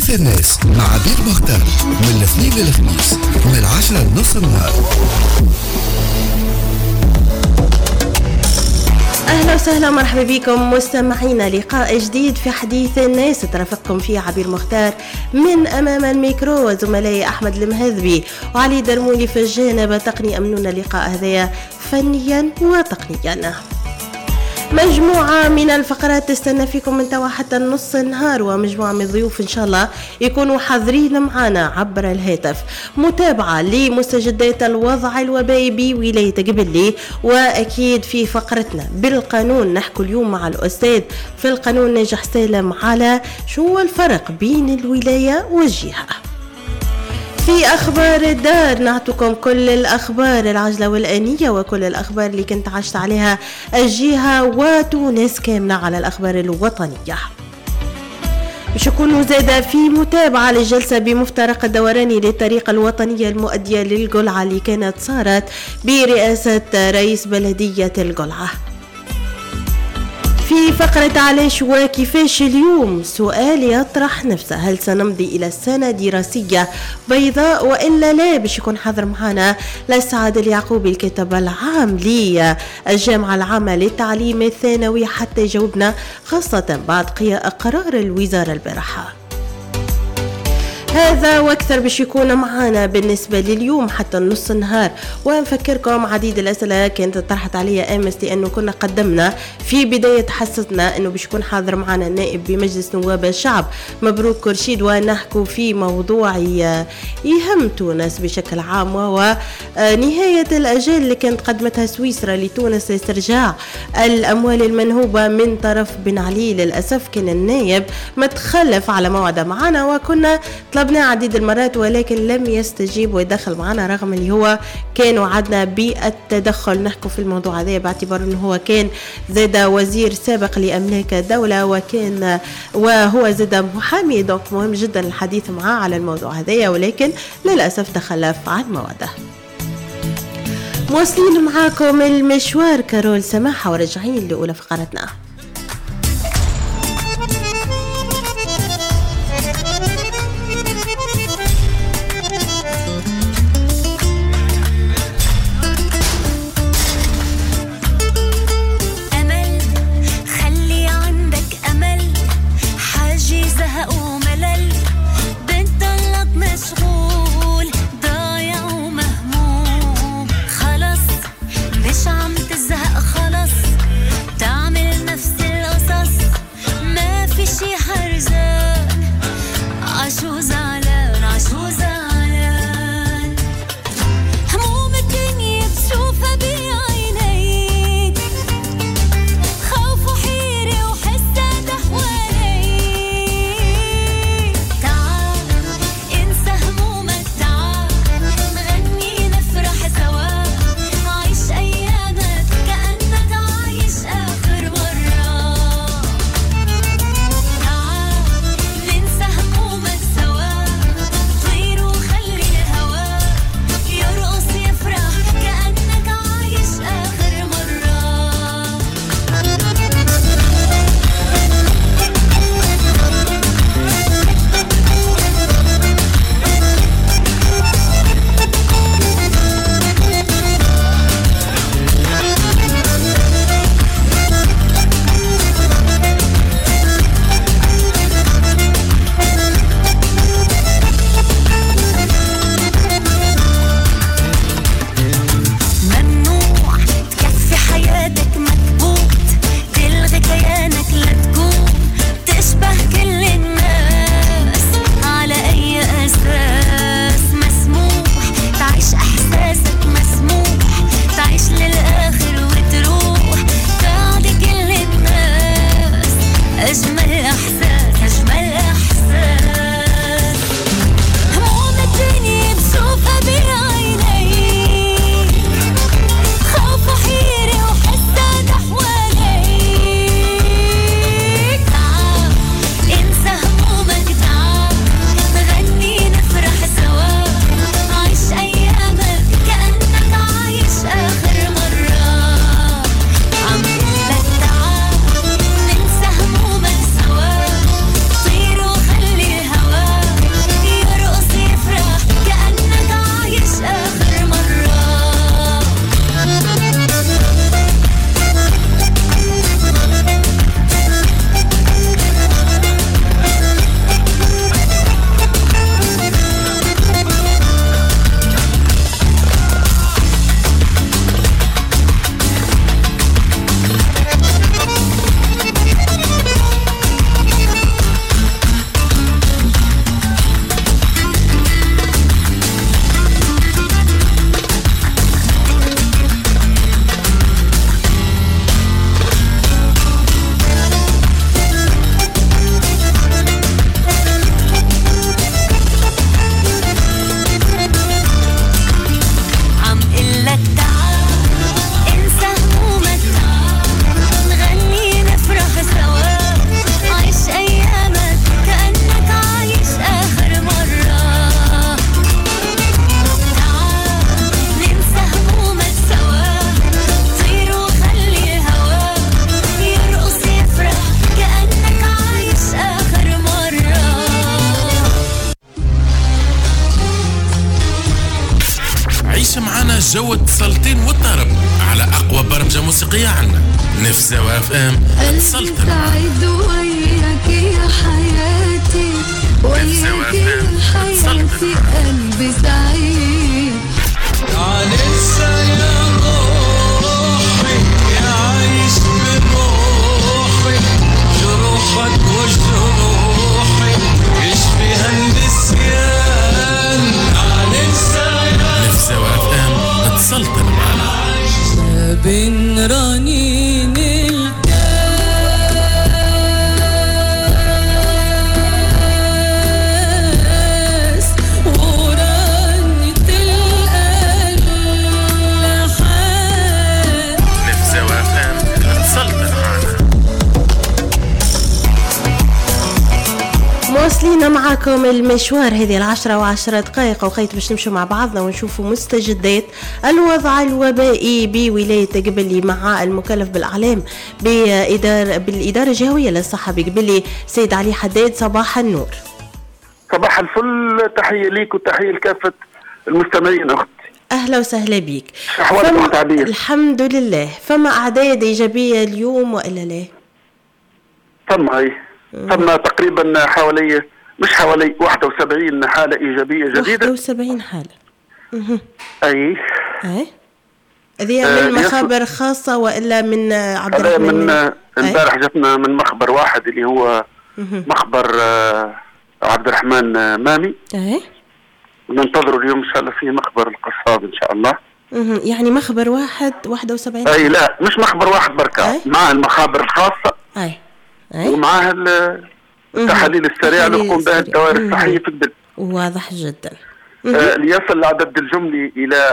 حديث الناس مع عبير مختار من الاثنين للخميس من 10 لنص النهار. أهلا وسهلا مرحبا بكم مستمعينا، لقاء جديد في حديث الناس ترافقكم فيه عبير مختار من أمام الميكرو، وزملائي أحمد المهذبي وعلي درمولي في الجانب التقني. أمنونا اللقاء هذايا فنيا وتقنيا. مجموعة من الفقرات تستنى فيكم من توا حتى نص النهار، ومجموعة من الضيوف إن شاء الله يكونوا حاضرين معنا عبر الهاتف. متابعة لمستجدات الوضع الوبائي بولاية قبلي، وأكيد في فقرتنا بالقانون نحكي اليوم مع الأستاذ في القانون ناجح سالم على شو الفرق بين الولاية والجهة. في أخبار الدار نعطيكم كل الأخبار العاجلة والآنية وكل الأخبار اللي كنت عشت عليها الجهة وتونس كاملة على الأخبار الوطنية. باش يكونوا زادة في متابعة للجلسة بمفترق الدوراني للطريقة الوطنية المؤدية للقلعة اللي كانت صارت برئاسة رئيس بلدية القلعة. في فقرة علاش وكيفاش اليوم سؤال يطرح نفسه، هل سنمضي إلى سنة دراسية بيضاء وإلا لا؟ باش يكون حاضر معنا لسعد اليعقوبي الكاتب العام للجامعة العامة للتعليم الثانوي حتى يجاوبنا، خاصة بعد قرار الوزارة البارحة. هذا واكثر باش يكون معانا بالنسبه لليوم حتى نص النهار. ونفكركم عديد الاسئله كانت طرحت عليا امس، لانه كنا قدمنا في بدايه حصتنا انه باش يكون حاضر معانا النائب بمجلس نواب الشعب مبروك كرشيد، ونحكوا في موضوع يهم تونس بشكل عام، وهو نهايه الاجال اللي كانت قدمتها سويسرا لتونس لاسترجاع الاموال المنهوبه من طرف بن علي. للاسف كان النائب متخلف على موعده معنا، وكنا طلبنا عديد المرات ولكن لم يستجيب ويدخل معنا، رغم اللي هو كان وعدنا بالتدخل. نحكي في الموضوع هذا باعتبار انه هو كان زاد وزير سابق لاملاك الدوله، وهو زاد محامي، دونك مهم جدا الحديث معاه على الموضوع هذا، ولكن للاسف تخلف عن موعده. مواصلين معاكم المشوار كارول سماحه ورجعين لاولى فقرتنا. جو السلطين والطرب على أقوى برمجة موسيقية عنا. نفسها اف ام السلطنة. سعيد وياك يا حياتي، وياك يا حياتي قلبي سعيد. لسه يا روحي يعيش بروحي، جروحك وجروحي يشفيها النسيان. نفسها اف ام السلطنة معنا. بين رنين الكاس ورنة الألحان. نفسها اف ام السلطنة معنا. مواصلين معكم المشوار هذه 10 دقائق وقيت باش نمشوا مع بعضنا ونشوفوا مستجدات الوضع الوبائي بولاية قبلي مع المكلف بالإعلام بالإدارة الجهوية للصحة بقبلي سيد علي حداد. صباح النور. صباح الفل، تحية ليك وتحية لكافة المستمعين أختي. أهلا وسهلا بيك. أحوالك أخت عبير؟ الحمد لله. فما أعداد إيجابية اليوم وإلا لا؟ ثم تقريبا حوالي 71 حالة إيجابية جديدة. 71 حالة. أي هذه من مخابر خاصة وإلا من عبد الرحمن؟ من امبارح جاتنا من مخبر واحد اللي هو مخبر عبد الرحمن مامي. ننتظروا اليوم إن شاء الله في مخبر القصاب إن شاء الله. يعني مخبر واحد 71. أي لا، مش مخبر واحد بركة، مع المخابر الخاصة ومعها التحاليل السريعة اللي تقوم بها الدوائر الصحية في البلد. واضح جدا. ليصل العدد الجملي إلى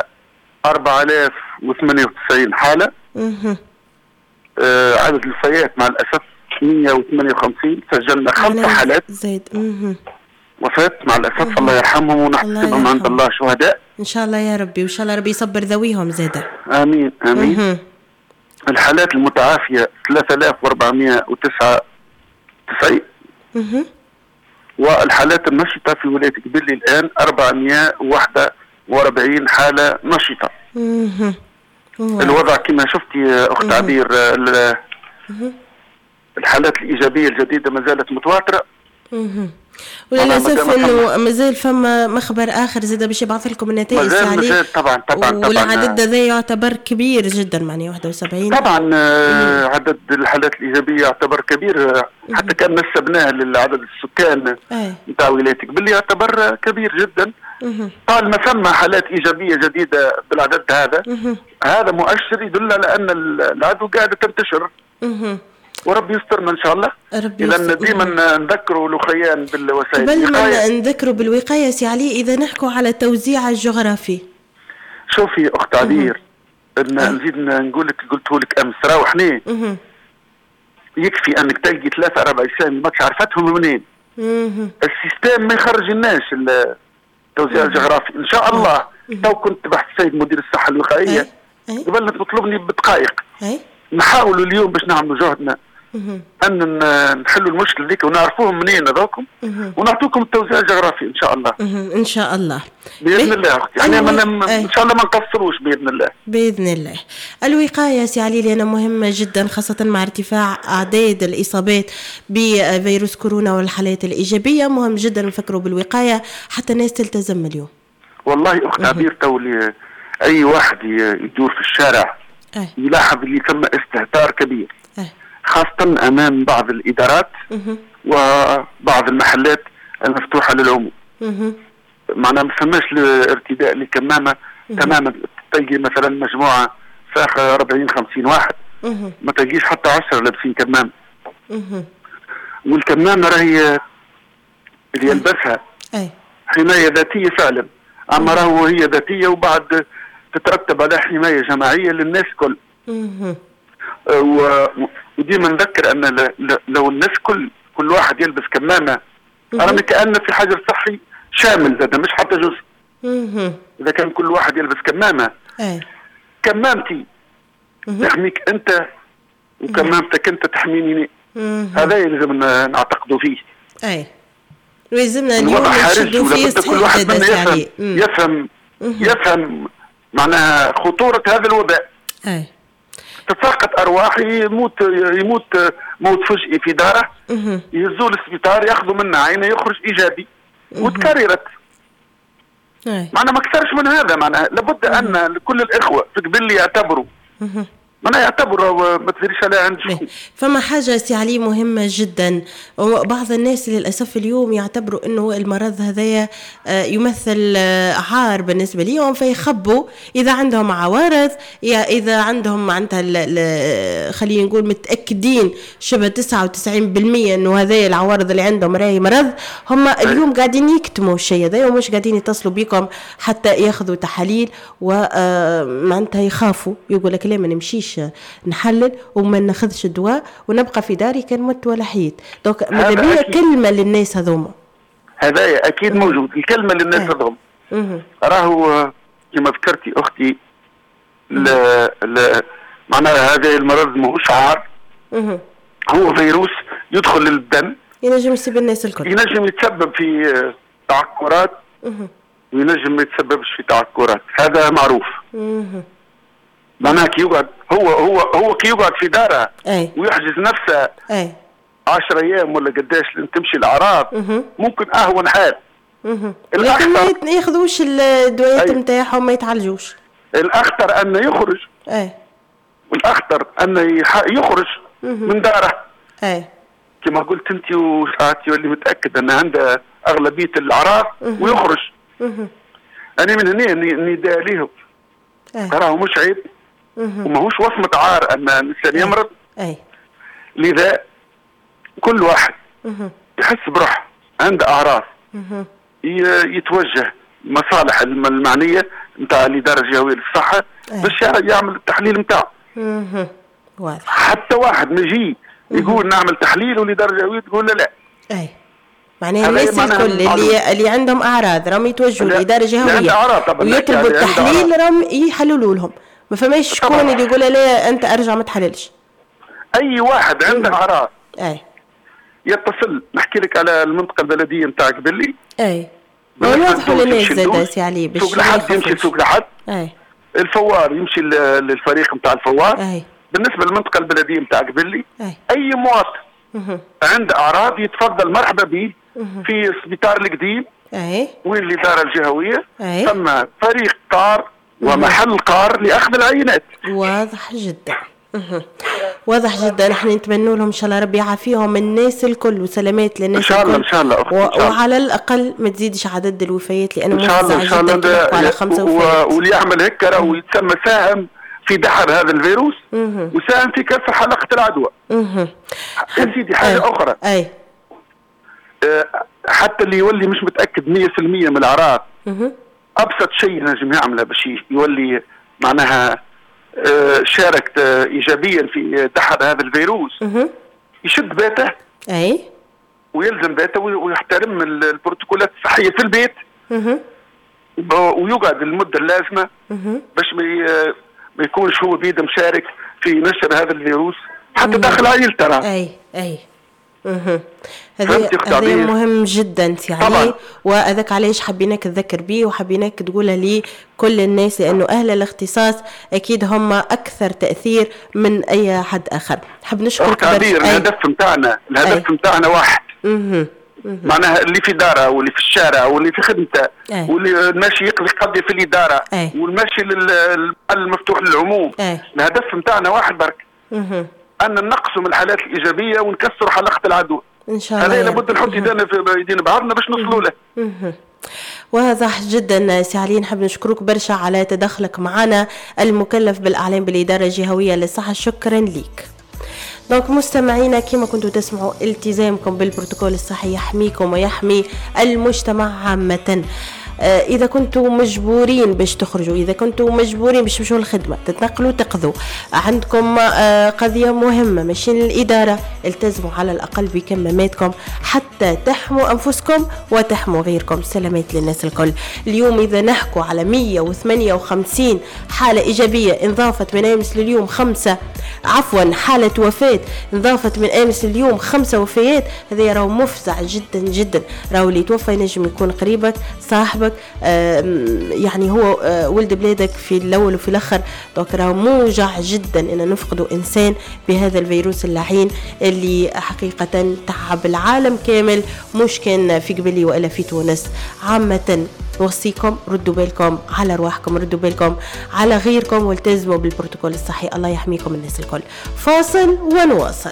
4098 حالة. عدد الوفيات مع الأسف 158. سجلنا 5 حالات زيد وفاة مع الأسف. الله يرحمهم ونحسبهم عند الله شهداء إن شاء الله يا ربي، وإن شاء الله ربي يصبر ذويهم زادة. آمين آمين. الحالات المتعافية 3499. والحالات النشطة في ولاية قبلي الآن 441 حالة نشطة. الوضع كما شفتي أخت عبير، الحالات الإيجابية الجديدة ما زالت متواترة. وللأسف أنه مازال فما مخبر آخر زاد باش يبعث لكم النتائج مازال طبعا والعدد ذا يعتبر كبير جدا، معني 71 طبعا. عدد الحالات الإيجابية يعتبر كبير، حتى كان نسبناه للعدد السكان نتاع ولاية قبلي يعتبر كبير جدا. طال ما ثم حالات إيجابية جديدة بالعدد هذا مؤشر يدل على أن العدوى قاعدة تنتشر. وربي يسترنا ان شاء الله. لان ديما نذكروا الاخوان بالوسائل. قبل ما نذكروا بالوقايه سي علي، اذا نحكوا على التوزيع الجغرافي. شوفي اخت عبير، نزيد نقول لك، قلته لك امس، راوحني يكفي انك تلقي 3-4 اسامي ماكش عرفتهم منين. السيستم ما يخرج الناس التوزيع الجغرافي ان شاء الله. تو كنت بحث السيد مدير الصحه الوقائيه قبل ما تطلبني بدقائق. نحاولوا اليوم باش نعملوا جهدنا ان نحلوا المشكله ذيك ونعرفوهم منين هذوكم ونعطوكم التوزيع الجغرافي ان شاء الله. ان شاء الله باذن الله اختي. يعني ان شاء الله ما نقصروش باذن الله. باذن الله. الوقايه سي علي لنا مهمه جدا، خاصه مع ارتفاع اعداد الاصابات بفيروس كورونا والحالات الايجابيه. مهم جدا نفكروا بالوقايه حتى الناس تلتزم اليوم. والله اخت عبير، تولي اي واحد يدور في الشارع يلاحظ اللي ثم استهتار كبير، خاصة أمام بعض الإدارات وبعض المحلات المفتوحة للعموم. معناها ما فماش الارتداء لكمامة تماما. تلقي مثلا مجموعة فاخة 40-50 واحد، ما تلقيش حتى 10 لابسين كمامة. والكمامة راهي اللي يلبسها حماية ذاتية فعلا، أما راهو هي ذاتية وبعد تترتب على حماية جماعية للناس كل. وديما نذكر أن لو الناس كل واحد يلبس كمامة، أنا كأن في حجر صحي شامل زاد مش حتى جزء. إذا كان كل واحد يلبس كمامة، كمامتي تحميك أنت وكمامتك أنت تحميني. هذا يلزم نعتقدوا فيه. لازمنا اليوم نشدوا فيه كل واحد منا يفهم معناها خطورة هذا الوباء. أي. تتساقط أرواح، يموت موت فجئي في داره، يهزوه للسبيطار ياخذوا منه عينه يخرج إيجابي، وتكررت. معناها ما أكثرش من هذا. معناها لابد أن كل الإخوة في قبل يعتبروا، أنا يعتبر ما تدريش عليها عند شكون. فما حاجة سي علي مهمة جدا، وبعض الناس للأسف اليوم يعتبروا أنه المرض هذايا يمثل عار بالنسبة ليهم، فيخبوا إذا عندهم عوارض، إذا عندهم معناتها خلينا نقول متأكدين شبه 99% أنه هذايا العوارض اللي عندهم راهي مرض، هم اليوم قاعدين يكتموا الشيء هذا ومش قاعدين يتصلوا بكم حتى ياخذوا تحاليل، ومعناتها يخافوا، يقول لك لا ما نمشيش نحلل وما ناخذش الدواء ونبقى في داري كان مت ولا حيت. دونك ماذا بيا كلمة للناس هذوما. هذا أكيد موجود، الكلمة للناس هذوما. راهو كما ذكرتي أختي، معناها هذا المرض ماهوش عار، هو فيروس يدخل للدم، ينجم يصيب الناس الكل، ينجم يتسبب في تعكرات وينجم ما يتسببش في تعكرات، هذا معروف. معناها كي يقعد هو كي يقعد في داره ويحجز نفسه 10 أيام ولا قداش لين تمشي الأعراض، ممكن أهون حال. لكن ما ياخذوش الدوائات نتاعهم، ما يتعالجوش. الأخطر أن يخرج، والأخطر أن يخرج من داره، كما قلت أنت، وساعات يولي متأكد أن عنده أغلبية الأعراض ويخرج. أنا من هنا نداء ليهم، راهو مش عيب وماهوش وصمة عار أن الإنسان يمرض. لذا كل واحد يحس بروح عنده أعراض يتوجه مصالح المعنية نتاع الإدارة الجهوية للصحة باش يعمل التحليل نتاعه. حتى واحد نجي يقول نعمل تحليل والإدارة الجهوية تقول لا. معناها الناس الكل اللي عندهم أعراض راهم يتوجهوا للإدارة الجهوية ويطلبوا التحليل راهم يحللوا لهم. ما فماش شكون اللي يقول لا أنت أرجع ما تحللش. أي واحد عنده أعراض يتصل. نحكي لك على المنطقة البلدية نتاعك باللي يوضحوا للناس زاد سي علي باش سوق لحد يمشي سوق لحد، الفوار يمشي للفريق نتاع الفوار. بالنسبة للمنطقة البلدية نتاعك باللي أي مواطن عنده أعراض يتفضل مرحبا به في السبيطار القديم وين الإدارة الجهوية، ثم فريق قار ومحل قار لأخذ العينات. واضح جدا. واضح جدا. نحن نتمنى لهم ان شاء الله ربي يعافيهم الناس الكل وسلامات للناس ان شاء الله. ان شاء الله وعلى الاقل ما تزيدش عدد الوفيات لانه ان شاء الله. ان شاء الله على 5 وفيات. واللي يعمل هيك راهو يتسمى ساهم في دحر هذا الفيروس وساهم في كسر حلقة العدوى. يا سيدي حاجة أخرى، حتى اللي يولي مش متأكد 100% من الأعراض، أبسط شيء نجم يعمله باش يولي معناها شاركت إيجابيا في دحر هذا الفيروس، يشد بيته ويلزم بيته ويحترم البروتوكولات الصحية في البيت، ويقعد المدة اللازمة باش ما يكونش هو بيده مشارك في نشر هذا الفيروس حتى داخل عائلته. هذا مهم جدا سي علي، وهذاك علاش حبيناك تذكر بيه وحبيناك تقولها لي كل الناس، لأنه أهل الاختصاص أكيد هم أكثر تأثير من أي حد آخر. حب نشكرك برشا. الهدف متاعنا واحد، معناها اللي في داره واللي في الشارع واللي في خدمته واللي ماشي يقضي قضية في الإدارة والماشي المفتوح للعموم، الهدف متاعنا واحد برك، أن نقصوا من الحالات الإيجابية ونكسروا حلقة العدوى. إن شاء الله. هذا لابد نحط يدينا في يدينا بعضنا باش نوصلوا له. واضح جدا سي علي. نحب نشكرك برشا على تدخلك معنا المكلف بالإعلام بالإدارة الجهوية للصحة. شكرا لك. دونك مستمعينا كما كنتوا تسمعوا، التزامكم بالبروتوكول الصحي يحميكم ويحمي المجتمع عامة. إذا كنتوا مجبورين باش تخرجوا، إذا كنتوا مجبورين باش تمشوا الخدمة، تتنقلوا، تقضوا، عندكم قضية مهمة ماشيين للإدارة، التزموا على الأقل بكماماتكم حتى حتى تحموا أنفسكم وتحموا غيركم. سلامات للناس الكل. اليوم إذا نحكوا على 158 حالة إيجابية انضافت من أمس لليوم حالة وفاة انضافت من أمس لليوم 5 وفيات. هذا راهو مفزع جدا جدا. راهو اللي توفى ينجم يكون قريبك صاحبك، يعني هو ولد بلادك في الأول وفي الآخر. دونك راهو موجع جدا إن نفقدوا إنسان بهذا الفيروس اللعين اللي حقيقة تعب العالم كامل، مش كان في قبلي وإلا في تونس. عامة وصيكم ردوا بالكم على رواحكم، ردوا بالكم على غيركم، والتزموا بالبروتوكول الصحي. الله يحميكم الناس الكل. فاصل ونواصل.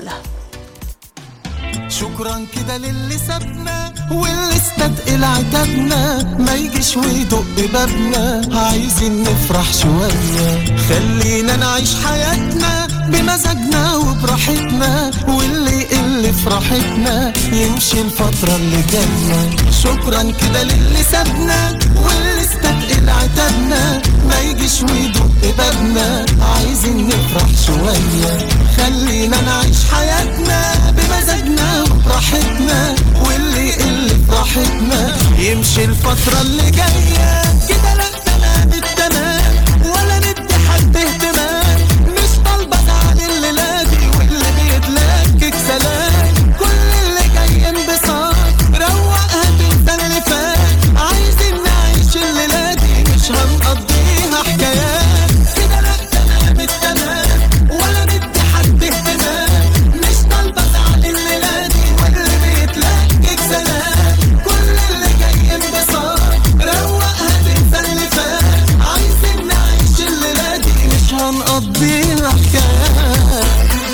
شكرا كده للي سابنا واللي استثقل عتابنا، ما يجيش ويدق ببابنا، عايزين نفرح شوية، خلينا نعيش حياتنا بمزاجنا وبراحتنا، واللي يقل فرحتنا يمشي الفترة اللي جاية. شكرا كده للي سابنا واللي استثقل عتابنا، ما يجيش ويدق ببابنا، عايزين نفرح شوية، خلينا نعيش حياتنا بمزاجنا وبراحتنا، واللي يقل فرحتنا يمشي الفترة اللي جاية. كده لا تمام التمام ولا ندي حد اهتمام، مش طالبة زعل الليلة دي واللي بيتلكك سلام، كل اللي جاي انبساط روقها تنسى اللي فات، عايزين نعيش الليلة دي مش هنقضيها حكايات. كده لا تمام التمام ولا ندي حد اهتمام، مش طالبة زعل الليلة دي واللي بيتلكك سلام، كل اللي جاي انبساط روقها تنسى اللي فات، عايزين نعيش الليلة دي مش هنقضيها حكايات.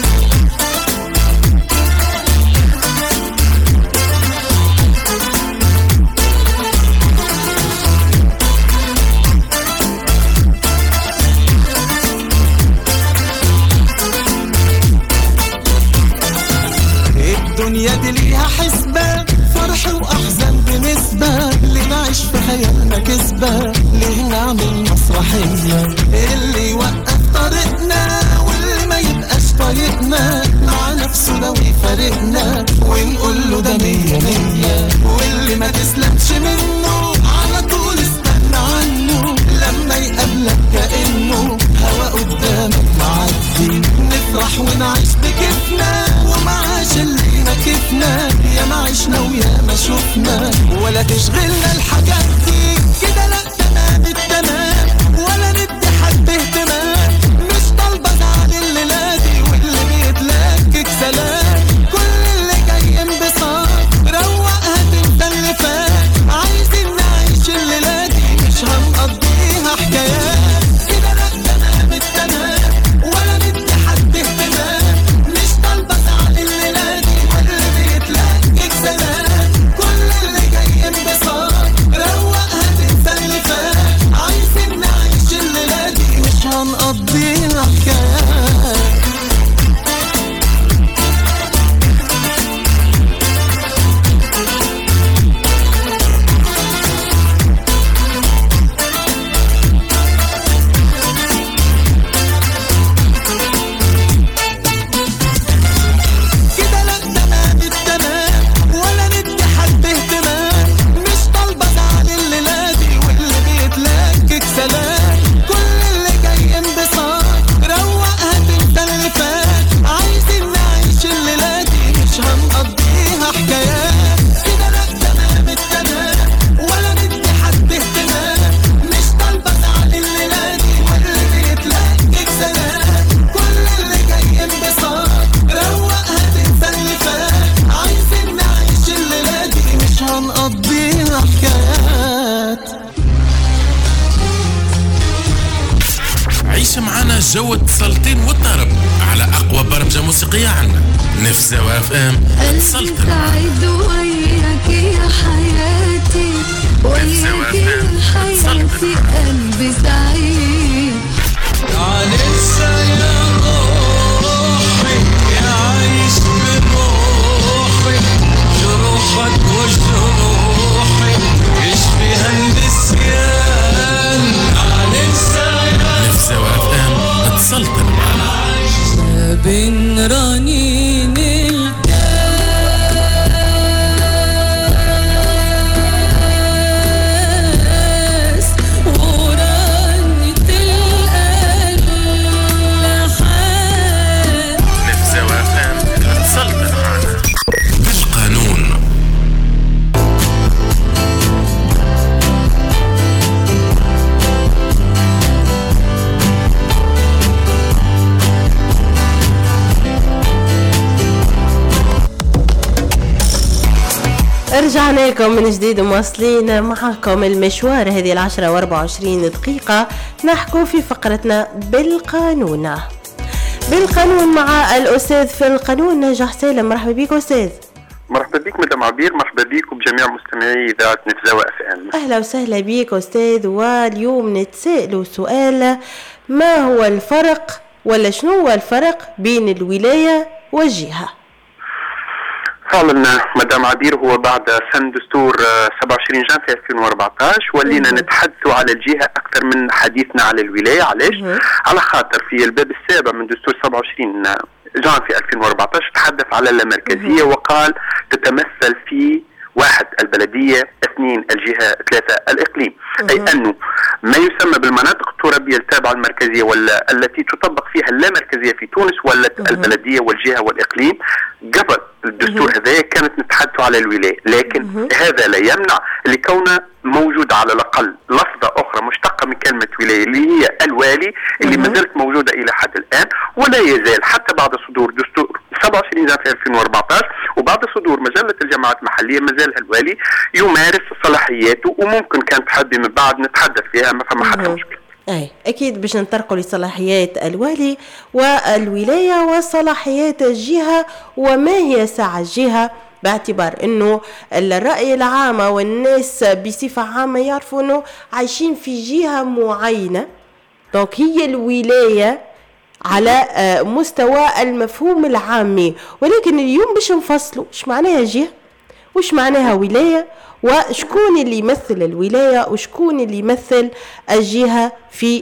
الدنيا دي ليها حسبة، فرح وأحزان بنسبة، اللي نعيش في خيالنا كسبة، ليه نعمل مسرحية، اللي يوقف طريقنا واللي ما يبقاش طريقنا، مع نفسه لو يفارقنا ونقول له ده 100 واللي ما تسلمش منه على طول استنى عنه، لما يقابلك كأنه هوا قدامك معدي، نفرح ونعيش بكيفنا ومعاش اللي نكفنا، يا ما عشنا ويا ما شفنا ولا تشغلنا الحاجات دي. كده لا تمام التمام ولا ندي حد اهتمام، مش طالبة زعل الليلة دي واللي بيتلكك سلام، كل اللي جاي انبساط روقها تنسى اللي فات، عايزين نعيش الليلة دي مش هنقضيها حكايات. كده لا تمام التمام ولا ندي حد اهتمام، مش طالبة زعل الليلة دي واللي بيتلكك سلام، كل اللي جاي انبساط روقها تنسى اللي فات، عايزين نعيش الليلة دي مش هنقضيها حكايات. كده لا تمام التمام ولا ندي حد اهتمام، مش طالبة زعل الليلة دي واللي بيتلكك سلام، كل اللي جاي انبساط روقها تنسى اللي فات، عايزين نعيش الليلة دي مش هنقضيها حكايات. كده لا تمام التمام ولا ندي حد اهتمام، مش طالبة زعل الليلة دي واللي بيتلكك سلام، كل اللي جاي انبساط روقها تنسى اللي فات، عايزين نعيش الليلة دي مش هنقضيها حكايات. عيش معنا جو السلطين والطرب على أقوى برمجة موسيقية عنا. نفسه اف ام سلطن. سعيد وياك يا حياتي، وياك يا حياتي قلبي سعيد. لسه يا روحي يعيش بروحي، جروحك وجروحي يشفيها النسيان. نفسه اف ام تسلطن معنا. بين رنين الكاس رجعنا لكم من جديد ومواصلين معكم المشوار هذه 10:24 نحكوا في فقرتنا بالقانون مع الأستاذ في القانون نجاح سالم. مرحبا بك أستاذ. مرحبا بك مدام عبير، مرحبا بك وبجميع مستمعي إذاعة نفزاوة FM. أهلا وسهلا بك أستاذ. واليوم نتسائلوا سؤال: ما هو الفرق ولا شنو هو الفرق بين الولاية والجهة؟ فعلا مدام عبير، هو بعد سن دستور 27 جانفي 2014 ولينا نتحدثوا على الجهة أكثر من حديثنا على الولاية. علاش؟ على خاطر في الباب السابع من دستور 27 جانفي 2014 تحدث على اللامركزية وقال تتمثل في 1 البلدية، 2 الجهة، 3 الإقليم. أي أنه ما يسمى بالمناطق الترابية التابعة المركزية ولا التي تطبق فيها اللامركزية في تونس ولا البلدية والجهة والإقليم. قبل الدستور هذا كانت نتحدث على الولاية، لكن هذا لا يمنع لكونه موجود على الأقل لفظة أخرى مشتقة من كلمة ولاية اللي هي الوالي، اللي ما زالت موجودة إلى حد الآن ولا يزال حتى بعد صدور دستور 27 جانفي 2014 وبعد صدور مجلة الجماعات المحلية ما زال الوالي يمارس صلاحياته، وممكن كانت حد من بعد نتحدث فيها ما فما حتى مشكلة. أكيد باش ننطرقوا لصلاحيات الوالي والولاية وصلاحيات الجهة وما هي ساعة الجهة، باعتبار أنه الرأي العام والناس بصفة عامة يعرفوا أنه عايشين في جهة معينة، دونك هي الولاية على مستوى المفهوم العامي. ولكن اليوم باش نفصلوا ايش معناها جهة وش معناها ولاية، وشكون اللي يمثل الولاية وشكون اللي يمثل الجهة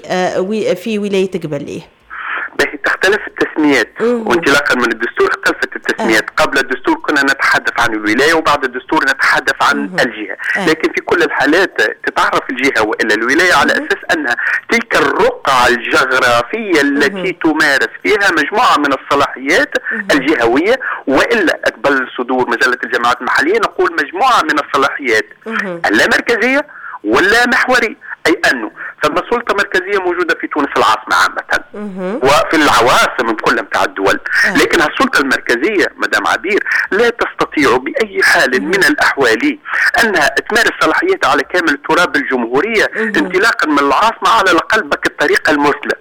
في ولاية قبليه. تختلف التسميات وانطلاقا من الدستور اختلفت التسميات. قبل الدستور كنا نتحدث عن الولاية وبعد الدستور نتحدث عن الجهة، لكن في كل الحالات تتعرف الجهة وإلا الولاية على أساس أنها تلك الرقعة الجغرافية التي تمارس فيها مجموعة من الصلاحيات الجهوية، وإلا قبل صدور مجلة الجماعات المحلية نقول مجموعة من الصلاحيات اللامركزية ولا محورية. أي أنه ثم سلطة مركزية موجودة في تونس العاصمة عامة وفي العواصم كلها متاع الدول، لكن السلطة المركزية مدام عبير لا تستطيع بأي حال من الأحوال أنها تمارس صلاحيتها على كامل التراب الجمهورية انطلاقا من العاصمة على الأقل بك الطريقة المثلى.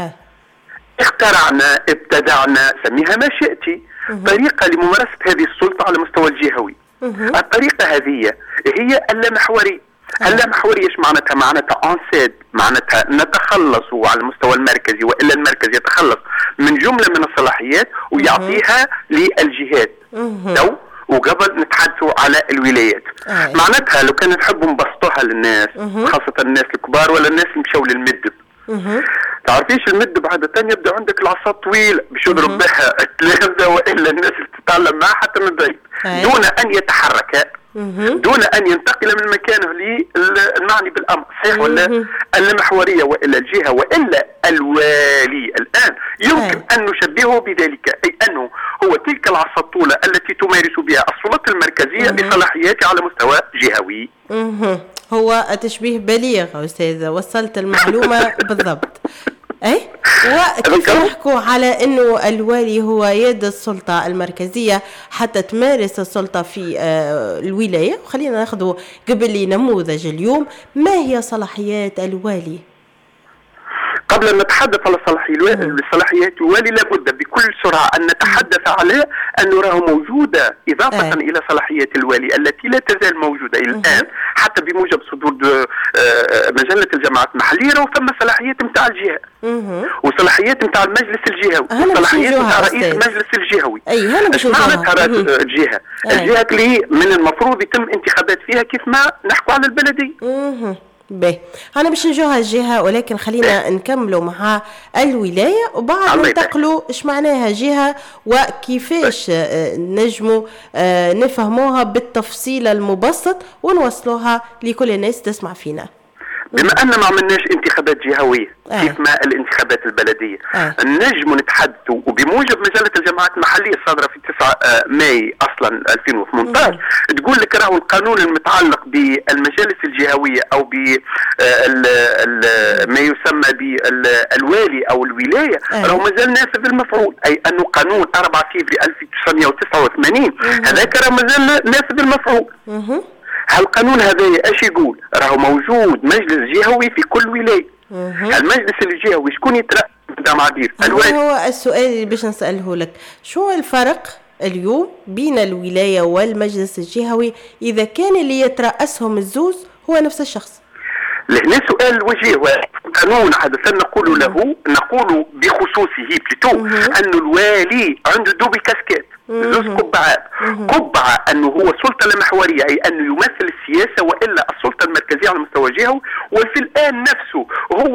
اخترعنا، ابتدعنا، سميها ما شئتي، طريقة لممارسة هذه السلطة على مستوى الجهوي. الطريقة هذه هي اللامحورية. اللامحورية ايش معناتها؟ معناتها انساد، معناتها نتخلص على المستوى المركزي والا المركز يتخلص من جملة من الصلاحيات ويعطيها للجهات. وقبل نتحدثوا على الولايات. معناتها لو كان نحبوا نبسطوها للناس خاصة الناس الكبار ولا الناس اللي مشاو للمدب، تعرفيش المدب عادة يبدأ عندك العصا طويلة باش يضرب بها التلامذة والا الناس اللي تتعلم معها حتى من بعيد دون ان يتحرك، دون أن ينتقل من مكانه للمعني بالأمر. صحيح ولا؟ اللامحورية وإلا الجهة وإلا الوالي الآن يمكن أن نشبهه بذلك، أي أنه هو تلك العصا الطولة التي تمارس بها السلطة المركزية بصلاحياتها على مستوى جهوي. هو تشبيه بليغ أستاذ، وصلت المعلومة بالضبط. وكيف نحكوا على أنه الوالي هو يد السلطة المركزية حتى تمارس السلطة في الولاية؟ وخلينا ناخذ قبل نموذج اليوم. ما هي صلاحيات الوالي؟ قبل أن نتحدث على صلاحيات الوالي لابد بكل سرعة أن نتحدث على أنه راه موجودة إضافة إلى صلاحيات الوالي التي لا تزال موجودة إلى الآن حتى بموجب صدور مجلة الجماعات المحلية، راه ثم صلاحيات متاع الجهة وصلاحيات متاع المجلس الجهوي وصلاحيات متاع رئيس المجلس الجهوي. ايش معناتها الجهة؟ الجهة اللي من المفروض يتم انتخابات فيها كيف ما نحكوا على البلدية. أنا باش نجوها الجهة، ولكن خلينا نكملوا مع الولاية وبعد ننتقلوا إيش معناها جهة وكيفاش نجموا نفهموها بالتفصيل المبسط ونوصلوها لكل الناس تسمع فينا. بما أن ما عملناش انتخابات جهوية كيف ما الانتخابات البلدية نجم نتحدثوا، وبموجب مجلة الجماعات المحلية الصادرة في 9 ماي أصلا 2018 تقول لك راهو القانون المتعلق بالمجالس الجهوية أو ما يسمى بالوالي أو الولاية راهو مازال نافذ المفعول، أي أنه قانون 4 فيفري 1989 هذاك راهو مازال نافذ المفعول. هالقانون هذا ايش يقول؟ راهو موجود مجلس جهوي في كل ولايه. المجلس الجهوي شكون يترأس؟ مدام عبير هو السؤال اللي باش نسأله لك، شو الفرق اليوم بين الولاية والمجلس الجهوي إذا كان اللي يترأسهم الزوز هو نفس الشخص؟ لهنا سؤال وجيه. قانون عادة نقول له نقول بخصوصه بليتو أن الوالي عنده دوبل كاسكيت، زوز قبعات. قبعة أنه هو سلطة لا محورية، أي أنه يمثل السياسة وإلا السلطة المركزية على مستوى جهة، وفي الآن نفسه هو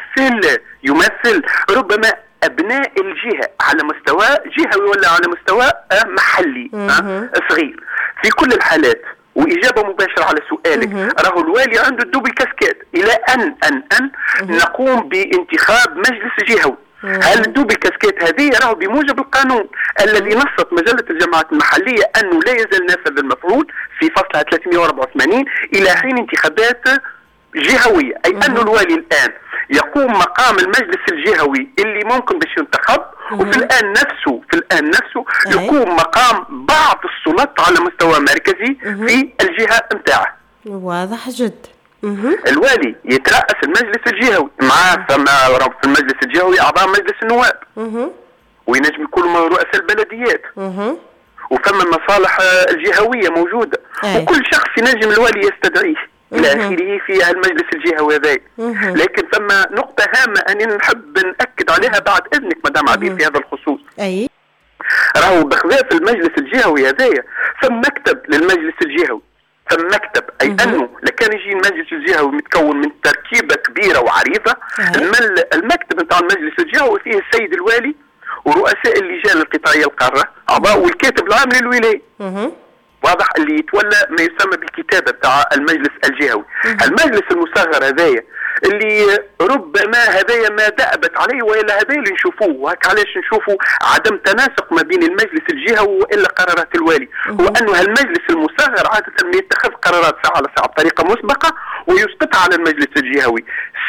يمثل ربما أبناء الجهة على مستوى جهوي ولا على مستوى محلي صغير. في كل الحالات وإجابة مباشرة على سؤالك، راهو الوالي عنده الدوبل كاسكيت إلى أن نقوم بانتخاب مجلس جهوي. هل الدوبل كاسكيت هذه راهو بموجب القانون الذي نصت مجلة الجماعات المحلية أنه لا يزال نافذ المفعول في فصلها 384 إلى حين انتخابات جهوية، أي أن الوالي الآن يقوم مقام المجلس الجهوي اللي ممكن باش ينتخب، وفي الآن نفسه يقوم مقام بعض السلطات على مستوى مركزي في الجهة نتاعه. واضح جدا. الوالي يترأس المجلس الجهوي، معاه في المجلس الجهوي أعضاء مجلس النواب وينجم يكونوا رؤساء البلديات وفما المصالح الجهوية موجودة، وكل شخص ينجم الوالي يستدعيه إلى آخره في المجلس الجهوي هذا. لكن ثم نقطة هامة أني نحب نأكد عليها بعد إذنك مدام عبير في هذا الخصوص. راهو بخلاف المجلس الجهوي هذايا ثم مكتب للمجلس الجهوي، ثم مكتب، أي أنه لكان يجي المجلس الجهوي متكون من تركيبة كبيرة وعريضة. المكتب نتاع المجلس الجهوي فيه السيد الوالي ورؤساء اللجان القطاعية القارة أعضاء والكاتب العام للولاية. واضح، اللي يتولى ما يسمى بالكتابة بتاع المجلس الجهوي. المجلس المصغر هذايا اللي ربما هذايا ما دأبت عليه وإلا هذايا اللي نشوفوه، وهك علاش نشوفوا عدم تناسق ما بين المجلس الجهوي وإلا قرارات الوالي، هو أنه المجلس المصغر عادة يتخذ قرارات ساعة على ساعة بطريقة مسبقة ويسقطها على المجلس الجهوي،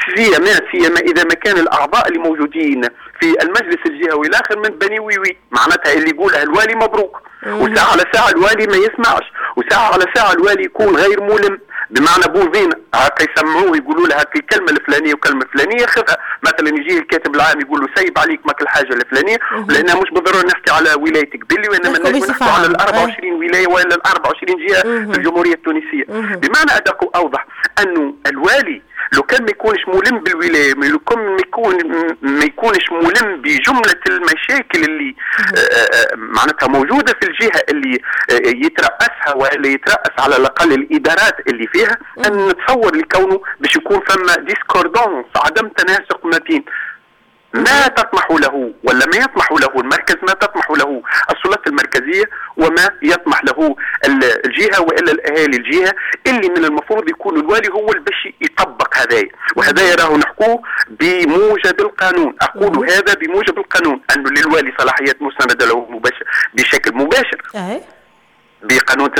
سيما إذا ما كان الأعضاء اللي موجودين في المجلس الجهوي الآخر من بني ويوي، معناتها اللي يقولها الوالي مبروك، وساعة على ساعة الوالي ما يسمعش، وساعة على ساعة الوالي يكون غير ملم، بمعنى بوزين هكا يسمعوه يقولوا له هكا الكلمة الفلانية وكلمة فلانية خذها. مثلا يجي الكاتب العام يقول له سيب عليك ماك الحاجة الفلانية، لأنها مش بالضرورة نحكي على ولايتك بلي، وإنما نحكي على ال 24 ولاية ولا ال 24 جهة في الجمهورية التونسية. بمعنى أدق وأوضح أنه الوالي لو كان ما يكونش ملم بالولاية، لو كان ما يكونش ملم بجملة المشاكل اللي معناتها موجودة في الجهة اللي يترأسها ولا يترأس على الأقل الإدارات اللي فيها، أن نتصور لكونه باش يكون فما ديسكوردونس، عدم تناسق ما بين ما تطمح له ولا ما يطمح له المركز، ما تطمح له السلطات المركزية وما يطمح له الجهة وإلا الأهالي الجهة اللي من المفروض يكون الوالي هو اللي باش يطبق هذايا. وهذايا راهو نحكوه بموجب القانون، أقول هذا بموجب القانون أنه للوالي صلاحيات مسندة له بشكل مباشر بقانون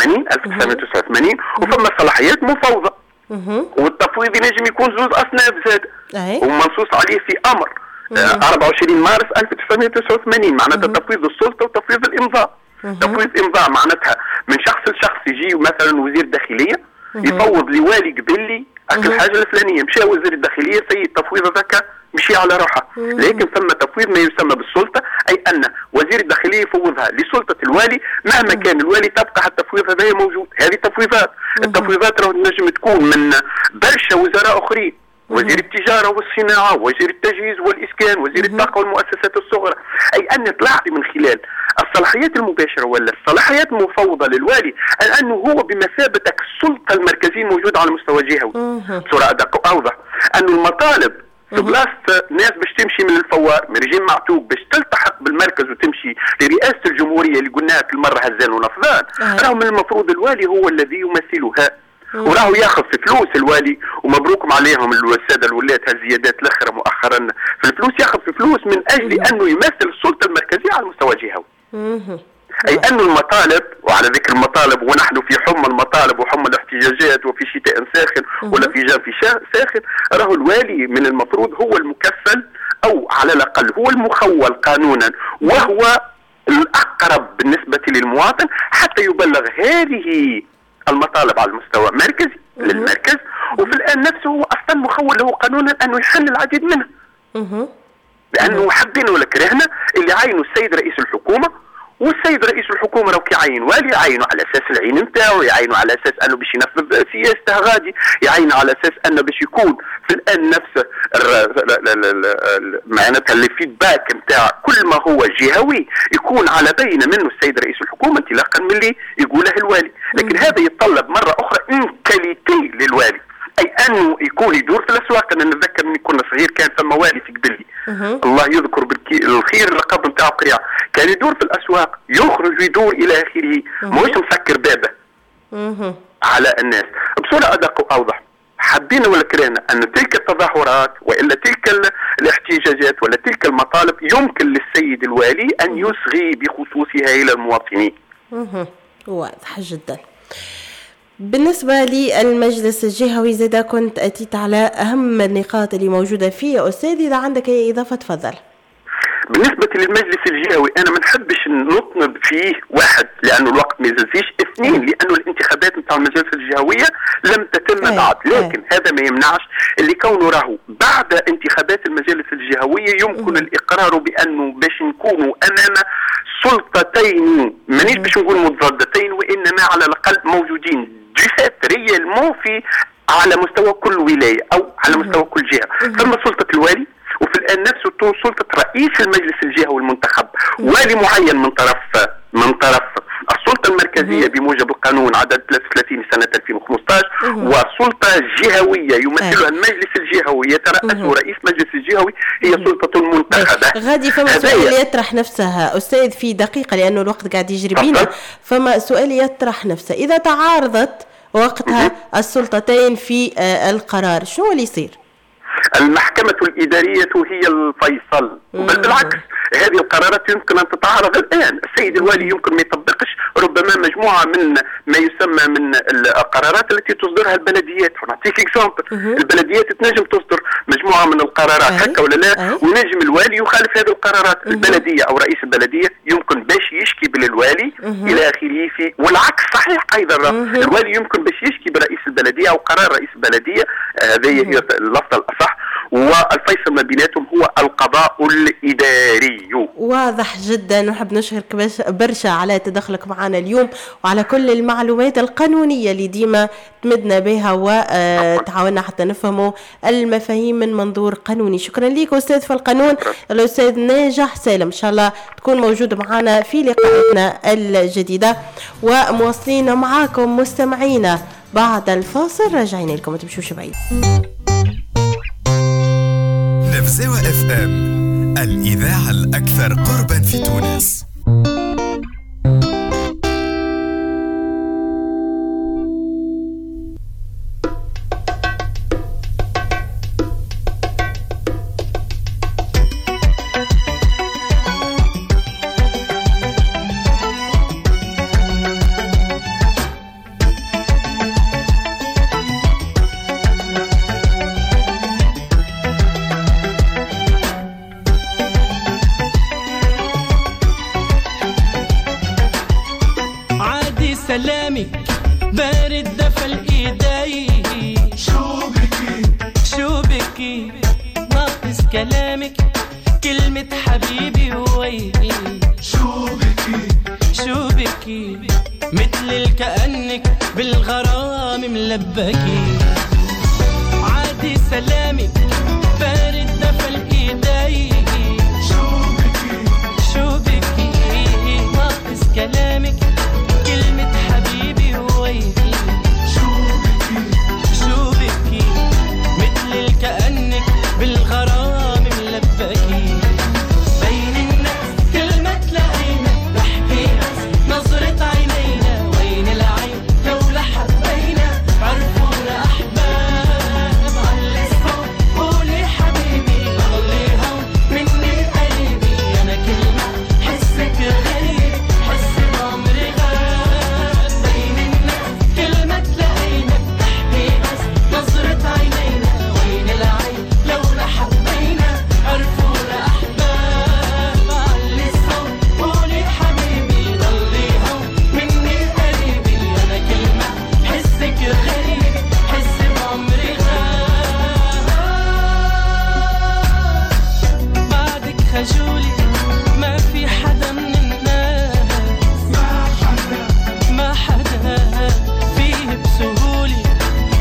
1989 وفما صلاحيات مفوضة، والتفويض ينجم يكون زوز أصناف زاد ومنصوص عليه في أمر 24 مارس 1989، معناتها تفويض السلطة وتفويض الإمضاء. تفويض إمضاء معناتها من شخص لشخص، يجي مثلا وزير داخلية يفوض لوالي قبلي أكل حاجة الفلانية، مشى وزير الداخلية سيد تفويض ذاك مشي على روحه. لكن ثم تفويض ما يسمى بالسلطة، أي أن وزير الداخلية يفوضها لسلطة الوالي مهما كان الوالي تبقى التفويض هذا موجود. هذه تفويضات، التفويضات راهو تنجم تكون من برشا وزراء آخرين، وزير التجارة والصناعة، وزير التجهيز والإسكان، وزير الطاقة والمؤسسات الصغرى، أي أن طلعت من خلال الصلاحيات المباشرة ولا الصلاحيات المفوضة للوالي أنه هو بمثابة السلطة المركزية الموجودة على مستوى جهوي. بصورة أدق وأوضح أنه المطالب في بلاصة ناس باش تمشي من الفوار من رجيم معتوق باش تلتحق بالمركز وتمشي لرئاسة الجمهورية اللي قلناها كل مرة هزان ونفضان، راهو من المفروض الوالي هو الذي يمثلها وراهو ياخذ في فلوس الوالي، ومبروك عليهم الساده الولات هالزيادات الاخرى مؤخرا في الفلوس، ياخذ في فلوس من اجل انه يمثل السلطه المركزيه على المستوى الجهوي. اي انه المطالب، وعلى ذكر المطالب ونحن في حمى المطالب وحمى الاحتجاجات وفي شتاء ساخن ولا في جان في ساخن، راهو الوالي من المفروض هو المكفل او على الاقل هو المخول قانونا، وهو الاقرب بالنسبه للمواطن حتى يبلغ هذه المطالب على المستوى المركزي للمركز، وفي الان نفسه هو اصلا مخول له قانونا انه يحل العديد منها. لانه حبينا ولا كرهنا اللي عينوا السيد رئيس الحكومه، والسيد رئيس الحكومه لو كيعين والي يعينوا على اساس العين نتاعو، يعينوا على اساس انه باش ينفذ سياسته غادي، يعينوا على اساس انه باش يكون في الان نفس معناتها الفيدباك نتاع كل ما هو جهوي يكون على بينه منه السيد رئيس الحكومه انطلاقا من اللي يقوله الوالي. لكن هذا يتطلب مره اخرى كاليتي للوالي، اي انه يكون يدور في الاسواق. انا نتذكر من كنا صغير كان ثم والي في قبلي الله يذكر الخير اللقب نتاعو قريع، كان يدور في الاسواق يخرج ويدور الى اخره، مش مسكر بابه على الناس بصوره ادق واوضح. حبينا ولا كرهنا ان تلك التظاهرات والا تلك الاحتجاجات ولا تلك المطالب يمكن للسيد الوالي ان يصغي بخصوصها الى المواطنين. واضح جدا. بالنسبة للمجلس الجهوي زيدا كنت أتيت على أهم النقاط اللي موجودة فيه أستاذ، إذا عندك أي إضافة تفضل. بالنسبة للمجلس الجهوي أنا ما نحبش نطنب فيه واحد لأنه الوقت ما يزلزيش، اثنين لأنه الانتخابات نتاع المجالس الجهوية لم تتم بعد، لكن هذا ما يمنعش اللي كونه راهو بعد انتخابات المجالس الجهوية يمكن الإقرار بأنه باش نكونوا أمام سلطتين، مانيش باش نقول متضادتين، وإنما على الأقل موجودين جهات ريالمون في على مستوى كل ولاية أو على مستوى كل جهة. ثم سلطة الوالي، وفي الآن نفسه سلطة رئيس المجلس الجهوي المنتخب، والي معين من طرف السلطة المركزية بموجب القانون عدد 33 سنة 2015، وسلطة جهوية يمثلها المجلس الجهوي يترأسه رئيس مجلس الجهوي، هي سلطة منتخبة. غادي فما سؤال يطرح نفسها أستاذ في دقيقة لأنه الوقت قاعد يجري بينا، فما سؤال يطرح نفسه إذا تعارضت وقتها السلطتين في القرار شنو اللي يصير؟ المحكمة الإدارية هي الفيصل، بل بالعكس هذه القرارات يمكن أن تتعارض الآن. السيد الوالي يمكن ما يطبقش ربما مجموعة من ما يسمى من القرارات التي تصدرها البلديات. نعطيك إكزامبل، البلديات تنجم تصدر مجموعة من القرارات هكا ولا لا، ونجم الوالي يخالف هذه القرارات. البلدية أو رئيس البلدية يمكن باش يشكي بالوالي إلى آخره في، والعكس صحيح أيضا. الوالي يمكن باش يشكي برئيس البلدية أو قرار رئيس البلدية، هذه هي اللفظة الأصح، والفيصل ما بيناتهم هو القضاء الإداري. واضح جدا، نحب نشكرك برشا على تدخلك معنا اليوم وعلى كل المعلومات القانونية اللي ديما تمدنا بها وتعاوننا حتى نفهموا المفاهيم من منظور قانوني. شكرا لك أستاذ في القانون الأستاذ ناجح سالم، إن شاء الله تكون موجود معنا في لقاءاتنا الجديدة، ومواصلين معاكم مستمعينا بعد الفاصل. راجعين لكم، ما تمشوش بعيد. نفزاوة اف ام، الإذاعة الأكثر قربا في تونس. سلامك بارد دفى الايدي، شو بكي ناقص كلامك، كلمة حبيبي وويلي، شو بكي مثل كأنك بالغرام ملبكي. عادي سلامك بارد دفى الايدي، شو بكي ناقص كلامك، كلمة حبيبي وويلي، شو بكي مثل كأنك بالغرام ملبكي. بين الناس كلمة تلاقينا بحكي نظرة عينينا، وين العين لو لحبينا عرف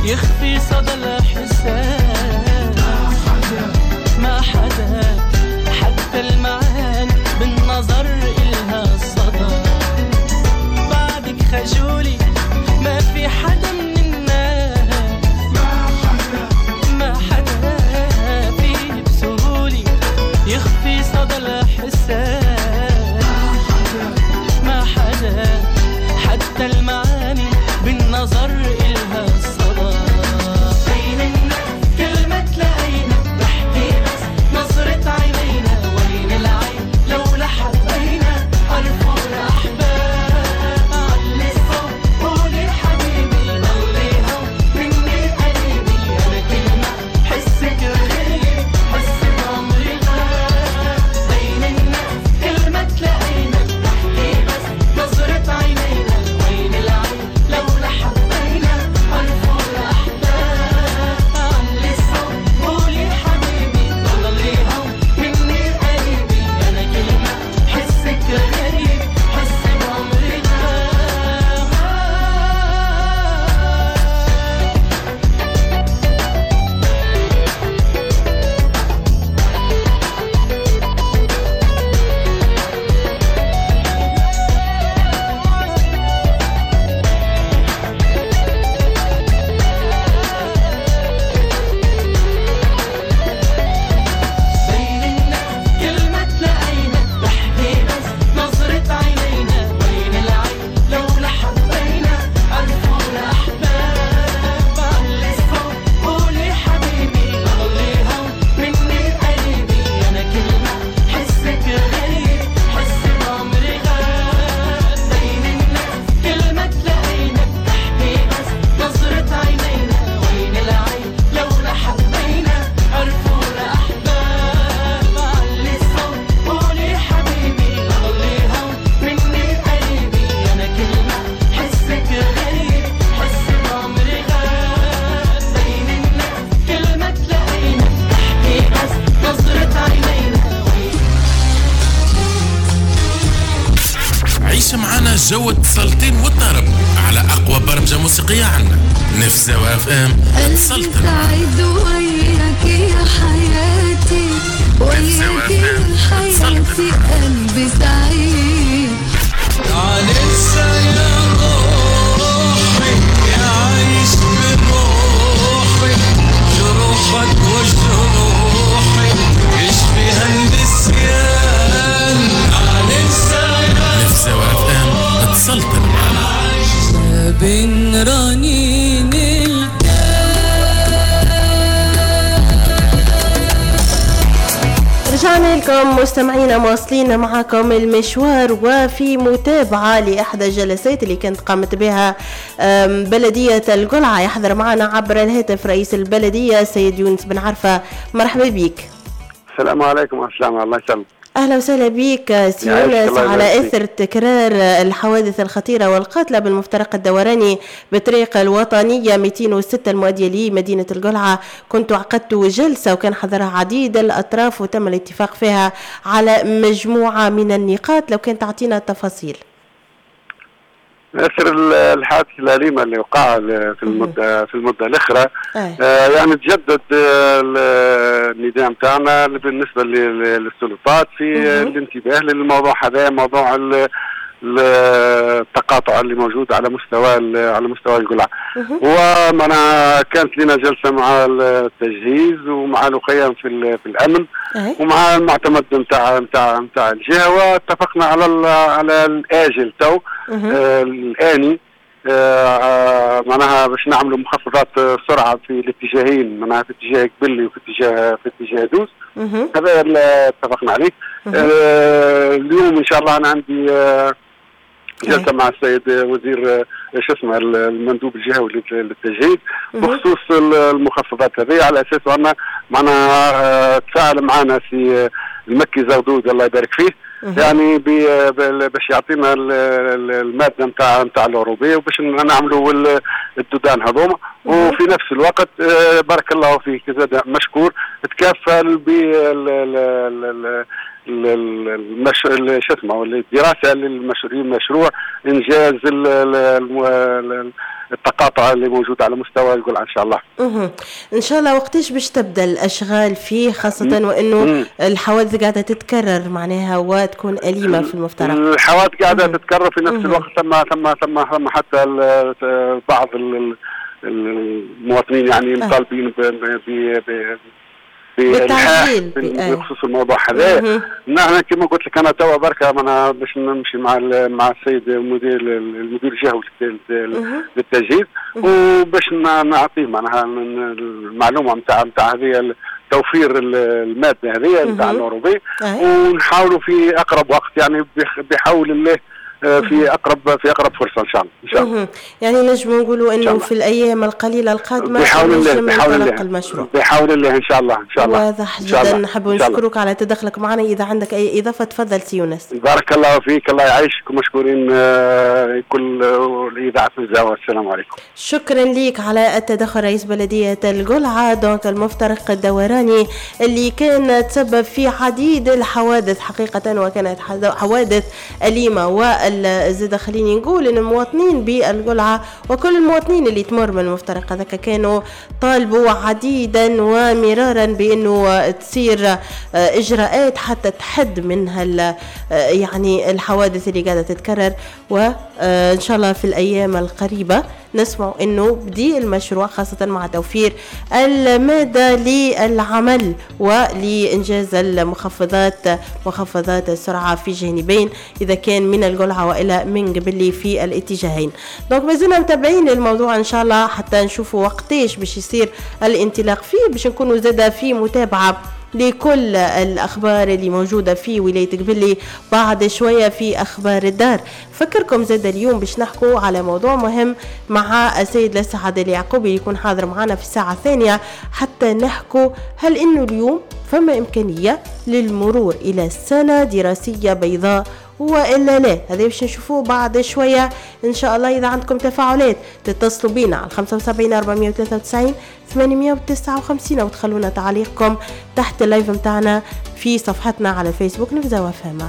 يخفي صدى الأحسان. ما حدا حتى المعاني بالنظر إلها الصدى. بعدك خجولي ما في حدا من الناس. ما حدا فيه بسهولي يخفي صدى الأحسان. ما حدا حتى المعاني بالنظر إلها الصدى. بين الناس كلمة تلاقينا بحكي بس نظرة عينينا. وين العين لو لحبينا أرفع الأحباب. علي الصوت قولي حبيبي ضلي هون مني قريبي. أنا كلمة حسك غير حس بعمري غاب. بين الناس كلمة تلاقينا بحكي بس نظرة عينينا. وين العين لو لحبينا أرفع الأحباب. علي الصوت قولي حبيبي ضلي هون مني قريبي. أنا كلمة حسك غريب حس بعمري غاب. بين الناس كلمة تلاقينا بحكي بس نظرة عينينا. وين العين لو لحبينا أرفع الأحباب. علي الصوت قولي حبيبي ضلي هون مني قريبي. أنا كلمة حسك غريب حس بعمري غاب. بين الناس كلمة تلاقينا بحكي بس نظرة عينينا. وين العين لو لحبينا أرفع الأحباب. علي الصوت قولي حبيبي ضلي هون مني قريبي. أنا كلمة حسك غريب حس بعمري غاب. بين الناس كلمة تلاقينا بحكي بس نظرة عينينا. عيش معنا جو اتصالتين والطرب على أقوى برمجة موسيقية عنا. نفسها اف ام قلبي اتصلت. سعيد وياك يا حياتي. وياك يا حياتي قلبي سعيد. لسه يا روحي يعيش بروحي. جروحك وجروحي يشفيها النسيان. نفسها اف ام اتصلت معنا. بين رنين رجعنا لكم مستمعينا، مواصلين معكم المشوار وفي متابعة لإحدى الجلسات اللي كانت قامت بها بلدية القلعة. يحضر معنا عبر الهاتف رئيس البلدية السيد يونس بن عرفة. مرحبا بك. السلام عليكم. السلام الله يسلمك. أهلا وسهلا بك سي يونس. على إثر تكرار الحوادث الخطيرة والقاتلة بالمفترق الدوراني بالطريق الوطنية 206 المؤدية لمدينة القلعة، كنت عقدت جلسة وكان حضرها عديد الأطراف وتم الاتفاق فيها على مجموعة من النقاط. لو كان تعطينا التفاصيل. اثر الحادث الاليمه اللي وقع في المده الاخرى يعني تجدد النداء نتاعنا بالنسبه للسلطات في الانتباه للموضوع هذا، موضوع التقاطع اللي موجود على مستوى القلعة. ومعنا كانت لنا جلسه مع التجهيز ومع القيام في الامن ومع المعتمد نتاع الجهه، واتفقنا على الاجل تو الاني معناها باش نعملوا مخفضات سرعه في الاتجاهين، معناها في اتجاه قبلي وفي اتجاه دوس. هذا اللي اتفقنا عليه. اليوم ان شاء الله انا عندي جلسه مع السيد وزير المندوب الجهوي للتجهيز بخصوص المخفضات هذه، على اساس ان معناها تفاعل معنا في المكي زودود الله يبارك فيه، يعني باش يعطينا الماده نتاع الاوروبيه وباش نعملوا الدودان هذوما، وفي نفس الوقت بارك الله فيك زاد مشكور تكفل شو اسمه الدراسه للمشروع انجاز التقاطع اللي موجود على مستوى القلعه ان شاء الله. ان شاء الله. وقتاش باش تبدا الاشغال فيه خاصه وانه الحوادث قاعده تتكرر معناها وتكون اليمه في المفترق؟ الحوادث قاعده تتكرر في نفس الوقت. ثم حتى بعض المواطنين يعني مطالبين بالتعديل بخصوص الموضوع هذا. نحن كما قلت لك انا توا بركه انا باش نمشي مع السيد المدير الجهوي للتجهيز وباش نعطيه معناها المعلومه نتاع هذه توفير الماده هذه نتاع النوروبي ونحاولوا في اقرب وقت يعني بحول الله في اقرب فرصه ان شاء الله. يعني نجم نقولوا انه في الايام القليله القادمه بحول الله المشروع بحول الله ان شاء الله. واضح جدا. نحب نشكرك على تدخلك معنا. اذا عندك اي اضافه تفضل سي يونس. بارك الله فيك. الله يعيشك ومشكورين كل اذاعه الزاويه. السلام عليكم. شكرا لك على التدخل رئيس بلديه القلعه دونك المفترق الدوراني اللي كان تسبب في عديد الحوادث حقيقه وكانت حوادث اليمه زاد خليني نقول ان المواطنين بالقلعه وكل المواطنين اللي تمر من المفترق هذاك كانوا طالبوا عديدا ومرارا بانه تصير اجراءات حتى تحد منها يعني الحوادث اللي قاعده تتكرر. وان شاء الله في الايام القريبه نسمع انه بدي المشروع خاصه مع توفير الماده للعمل ولانجاز مخفضات السرعه في جانبين اذا كان من القلعه والى من قبلي في الاتجاهين. دونك مازلنا متابعين الموضوع ان شاء الله حتى نشوفوا وقتاش باش يصير الانطلاق فيه باش نكونوا زاده في متابعه لكل الأخبار اللي موجودة في ولاية قبلي بعد شوية في أخبار الدار. فكركم زاد اليوم باش نحكوا على موضوع مهم مع السيد لسعد اليعقوبي يكون حاضر معنا في الساعة الثانية حتى نحكوا هل إنه اليوم فما إمكانية للمرور إلى سنة دراسية بيضاء وإلا لا. هذا باش نشوفوه بعد شوية إن شاء الله. إذا عندكم تفاعلات تتصلوا بينا على 75 493 859 وتخلونا تعليقكم تحت اللايف متاعنا في صفحتنا على الفيسبوك نفزاو فما.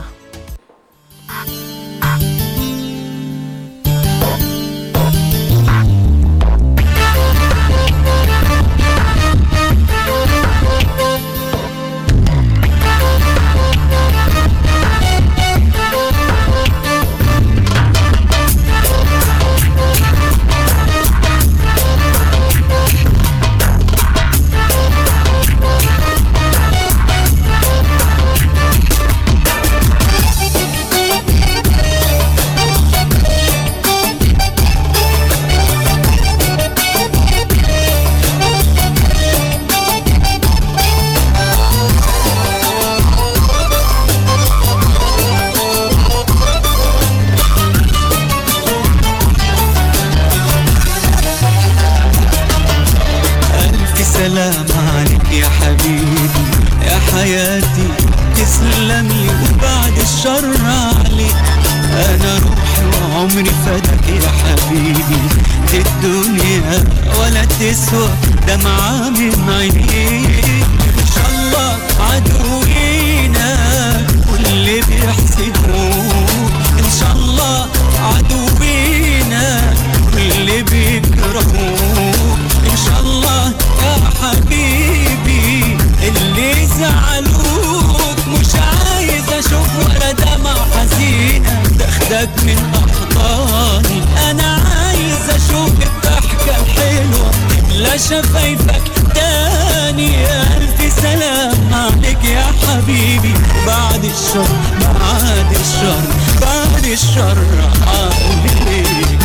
سلام عليك يا حبيبي يا حياتي تسلمي وبعد الشر عليك انا روحي وعمري فداك يا حبيبي دي الدنيا ولا تسوى دمعة من عينيك ان شاء الله عدوينا واللي بيحسدوك ان شاء الله عدوينا واللي بيكرهوك ان شاء الله يا حبيبي اللي زعلوك مش عايز اشوف ولا دمع حزينة تاخدك من احضاني انا عايز اشوف الضحكة الحلوة تملى شفايفك تاني. الف سلام عليك يا حبيبي بعد الشر بعد الشر بعد الشر عليك.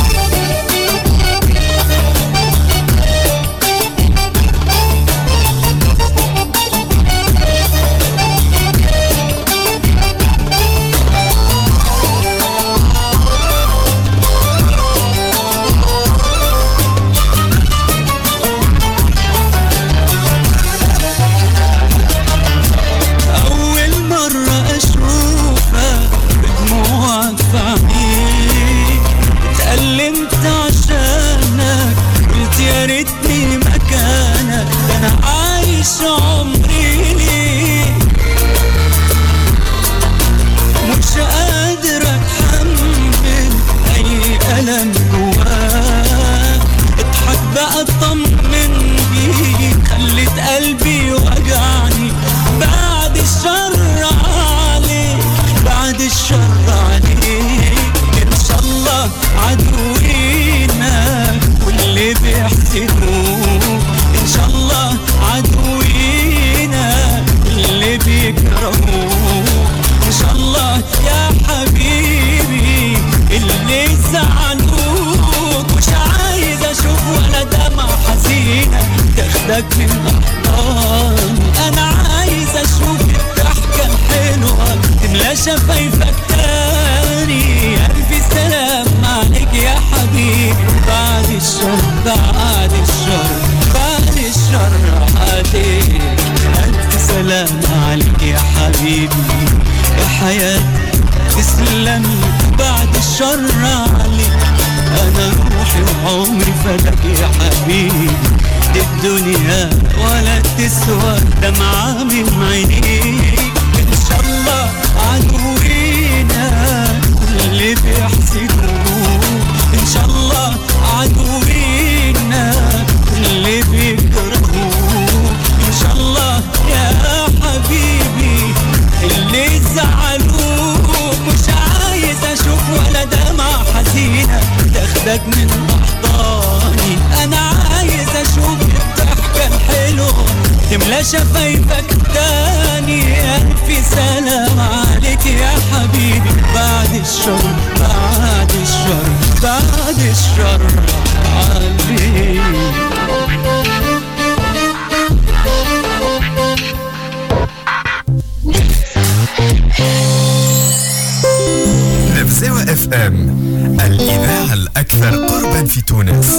اديتني مكانك، انا عايش عمري ليك، مش قادر اتحمل اي الم جواك، اضحك بقى اطمن بيك، خليت قلبي وجعني، بعد الشر عليك، بعد الشر عليك، ان شاء الله عدوينا واللي بيحسدوك، ان شاء الله عدوينا اللي بيكرهوك، ان شاء الله يا حبيبي اللي زعلوك، مش عايز اشوف ولا دمع حزينة تاخدك من احضاني، انا عايز اشوف الضحكة الحلوة تملى شفايفك تاني، الف سلام عليك يا حبيبي، بعد الشر بعد الشر بعد الشر عليك، الف سلام عليك يا حبيبي يا حياتي، تسلم بعد الشر عليك، انا روحي وعمري فداك يا حبيبي، دي الدنيا ولا تسوى دمعة من عينيك، ان شاء الله عدوينا اللي بيحسدوك، ان شاء الله عدوينا اللي بيكرهوك، ان شاء الله يا حبيبي اللي زعلوك، مش عايز اشوف ولا دمعة حزينة تاخدك من احضاني، انا عايز اشوف الضحكة الحلوة تملى شفايفك تاني، الف سلام عليك يا حبيبي، بعد الشر بعد الشر بعد الشر عليك. نفزاوة اف ام، الإذاعة الأكثر قربا في تونس.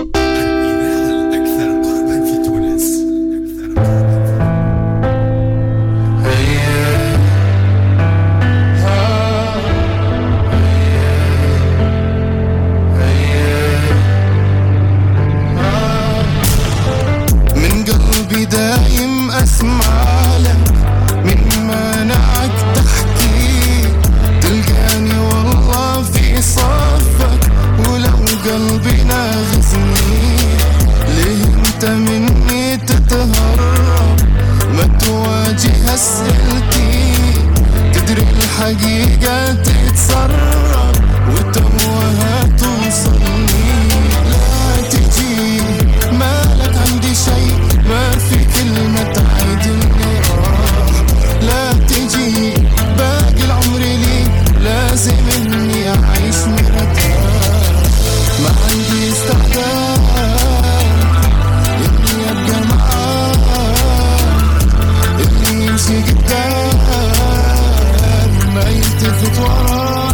من قلبي دايم أسمع لك، من منعك تحكي تلقاني والله في صفك، ولو قلبي ناغزني ليه انت مني تتهرب، ما تواجه أسئلتي، تدري الحقيقة تتسرب، وتوها توصلني، لا تجي مالك عندي شيء، ما في كلمة تعيد اللي راح، لا تجي باقي العمر لي، لازم اني اعيش مرتاح، ما عندي استعداد اني ابقى معاك، اللي يمشي قدام ما يلتفت وراه.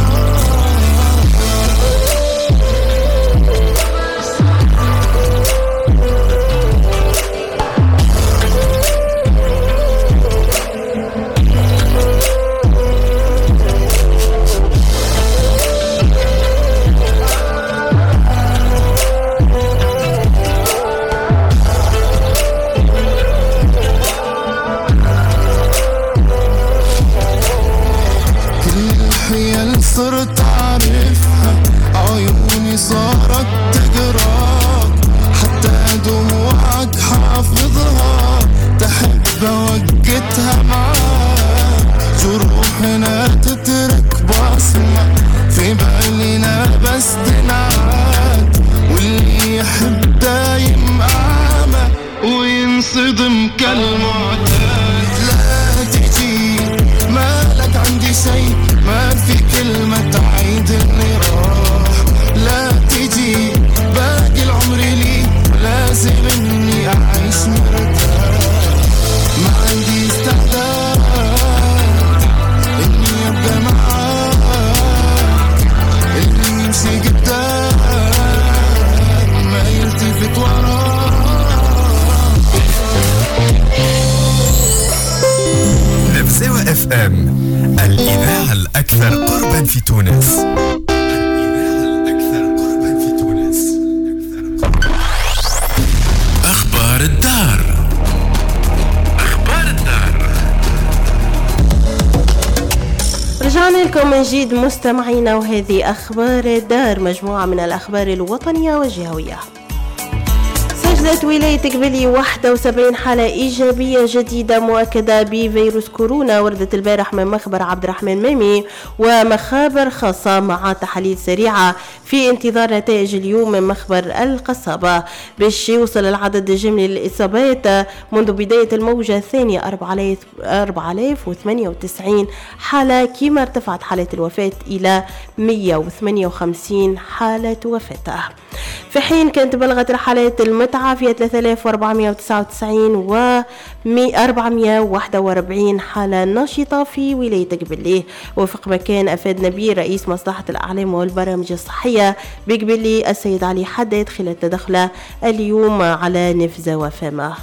صرت أعرفها، عيوني صارت تقراك، حتى دموعك حافظها، تحب وقتها معاك، جروحنا تترك بصمة في بالنا بس تنعاد، واللي يحب دايم أعمى وينصدم كالمعتاد، لا تجي مالك عندي شيء، ما في كلمة تعيد اللي راح، لا تجي باقي العمر لي، لازم اني اعيش مرتاح، ما عندي استعداد اني ابقى معاك، اللي يمشي قدام ما يلتفت وراه. نفزاوة اف ام، الإذاعة الأكثر قربا في تونس. رجعنا لكم من جديد مستمعينا، وهذه أخبار الدار، مجموعة من الأخبار الوطنية والجهوية. سجلت ولاية قبلي 71 حالة إيجابية جديدة مؤكدة بفيروس كورونا. وردت البارح من مخبر عبد الرحمن ميمي ومخابر خاصة مع تحاليل سريعة في انتظار نتائج اليوم من مخبر القصابة، باش يوصل العدد الجملي للإصابات منذ بداية الموجة الثانية 4098 حالة، كما ارتفعت حالة الوفاة إلى 158 حالة وفاة، في حين كانت بلغت الحالات المتعافية 3499 و 441 حالة نشطة في ولاية قبلي. وفق ما كان أفاد نبيل رئيس مصلحة الأعلام والبرامج الصحية بقبلي السيد علي حداد خلال تدخله اليوم على نفذة وفامة.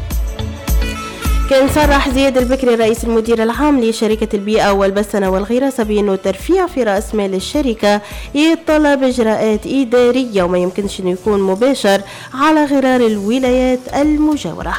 كان صرح زياد البكري رئيس المدير العام لشركة البيئة والبسنة والغراسة بأنه ترفيع في رأس مال الشركة يتطلب إجراءات إدارية وما يمكنش أنه يكون مباشر على غرار الولايات المجاورة.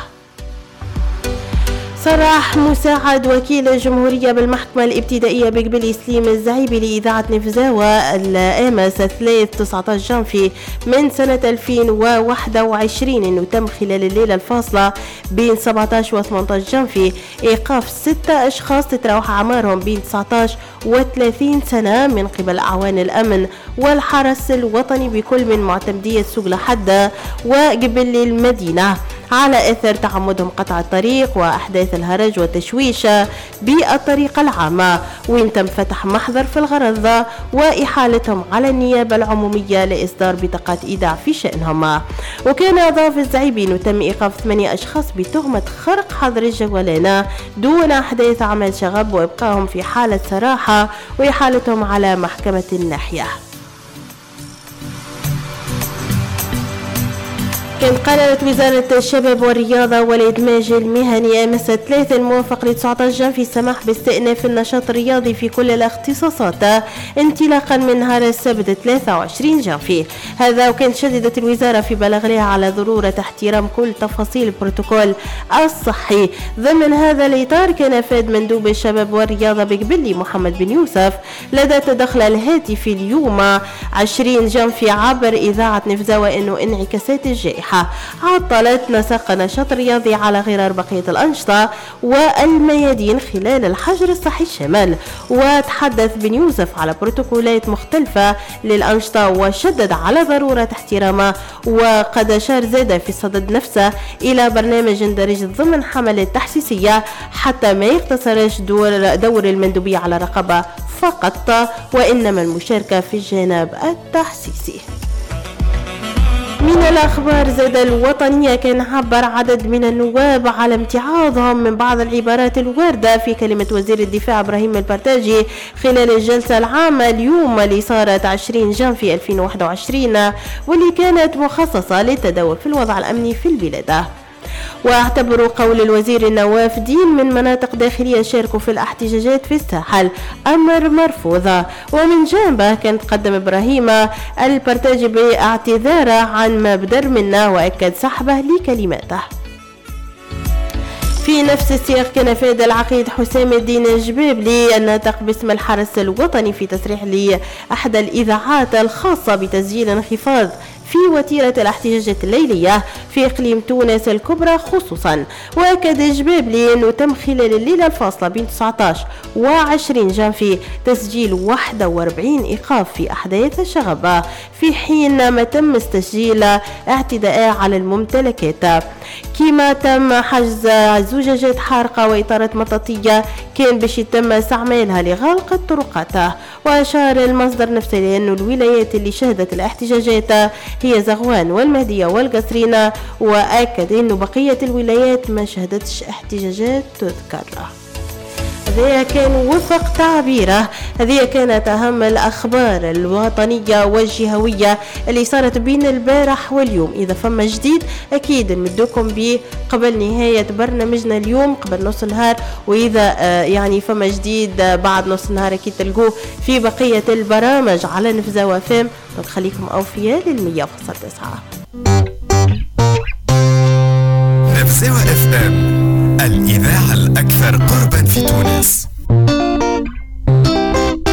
صرح مساعد وكيل الجمهورية بالمحكمة الابتدائية بقبلي سليم الزعيبي لإذاعة نفزاوة الأمس 19 جانفي من سنة 2021 أنه تم خلال الليلة الفاصلة بين 17 و 18 جانفي إيقاف 6 أشخاص تتراوح أعمارهم بين 19 و 30 سنة من قبل أعوان الأمن والحرس الوطني بكل من معتمدية سوق لحدة وقبلي المدينة على أثر تعمدهم قطع الطريق وأحداث الهرج والتشويش بالطريقة العامة، وين تم فتح محضر في الغرض وإحالتهم على النيابة العمومية لإصدار بطاقات إيداع في شأنهم. وكان أضاف الزعيبي أنه تم إيقاف 8 أشخاص بتهمة خرق حظر الجوالين دون أحداث عمل شغب وإبقائهم في حالة سراحة وإحالتهم على محكمة الناحية. كانت قررت وزارة الشباب والرياضة والإدماج المهني أمس 3 الموافق ل 19 جانفي السماح باستئناف النشاط الرياضي في كل الاختصاصات انطلاقا من نهار السبت 23 جانفي. هذا وكانت شددت الوزارة في بلاغ لها على ضرورة احترام كل تفاصيل البروتوكول الصحي. ضمن هذا الإطار كان أفاد مندوب الشباب والرياضة بقبلي محمد بن يوسف لدى تدخل الهاتفي اليوم 20 جانفي عبر إذاعة نفزاوة أنه انعكاسات الجائحة عطلت نسق النشاط الرياضي على غرار بقية الأنشطة والميادين خلال الحجر الصحي الشمال. وتحدث بن يوسف على بروتوكولات مختلفة للأنشطة وشدد على ضرورة احترامها، وقد أشار زاد في الصدد نفسه إلى برنامج يندرج ضمن حملة تحسيسية حتى ما يقتصرش دور المندوبية على رقابة فقط وإنما المشاركة في الجانب التحسيسي. من الأخبار زاد الوطنية كان عبر عدد من النواب على امتعاضهم من بعض العبارات الواردة في كلمة وزير الدفاع إبراهيم البرتاجي خلال الجلسة العامة اليوم اللي صارت 20 جانفي 2021 واللي كانت مخصصة للتداول في الوضع الأمني في البلاد. واعتبروا قول الوزير النواف دين من مناطق داخلية شاركوا في الاحتجاجات في الساحل أمر مرفوض. ومن جانبه كان تقدم إبراهيم البرتاجي باعتذاره عن ما بدر منه وأكد سحبه لكلماته. في نفس السياق كان فاد العقيد حسام الدين الجبابلي الناطق باسم الحرس الوطني في تصريح لأحدى الإذاعات الخاصة بتسجيل انخفاض في وتيرة الاحتجاجات الليلية في إقليم تونس الكبرى خصوصا. وأكد الجبابلي أنه تم خلال الليلة الفاصلة بين 19 و 20 جانفي تسجيل 41 إيقاف في أحداث الشغب، في حين ما تم تسجيل اعتداء على الممتلكات، كما تم حجز زجاجات حارقة وإطارات مطاطية كان باش يتم استعمالها لغلق الطرقات. وأشار المصدر نفسه لأنه الولايات اللي شهدت الاحتجاجات هي زغوان والمهدية والقصرين، وأكد أنه بقية الولايات ما شهدتش احتجاجات تذكر. هذه كان وفق تعبيره. هذه كانت أهم الأخبار الوطنية والجهوية اللي صارت بين البارح واليوم. إذا فما جديد أكيد نمدوكم به قبل نهاية برنامجنا اليوم قبل نص النهار، وإذا يعني فما جديد بعد نص النهار أكيد تلقوه في بقية البرامج على نفزاوة فام. خليكم أوفياء لل100.9 نفزاوة اف ام، الإذاعة الأكثر قربا في تونس.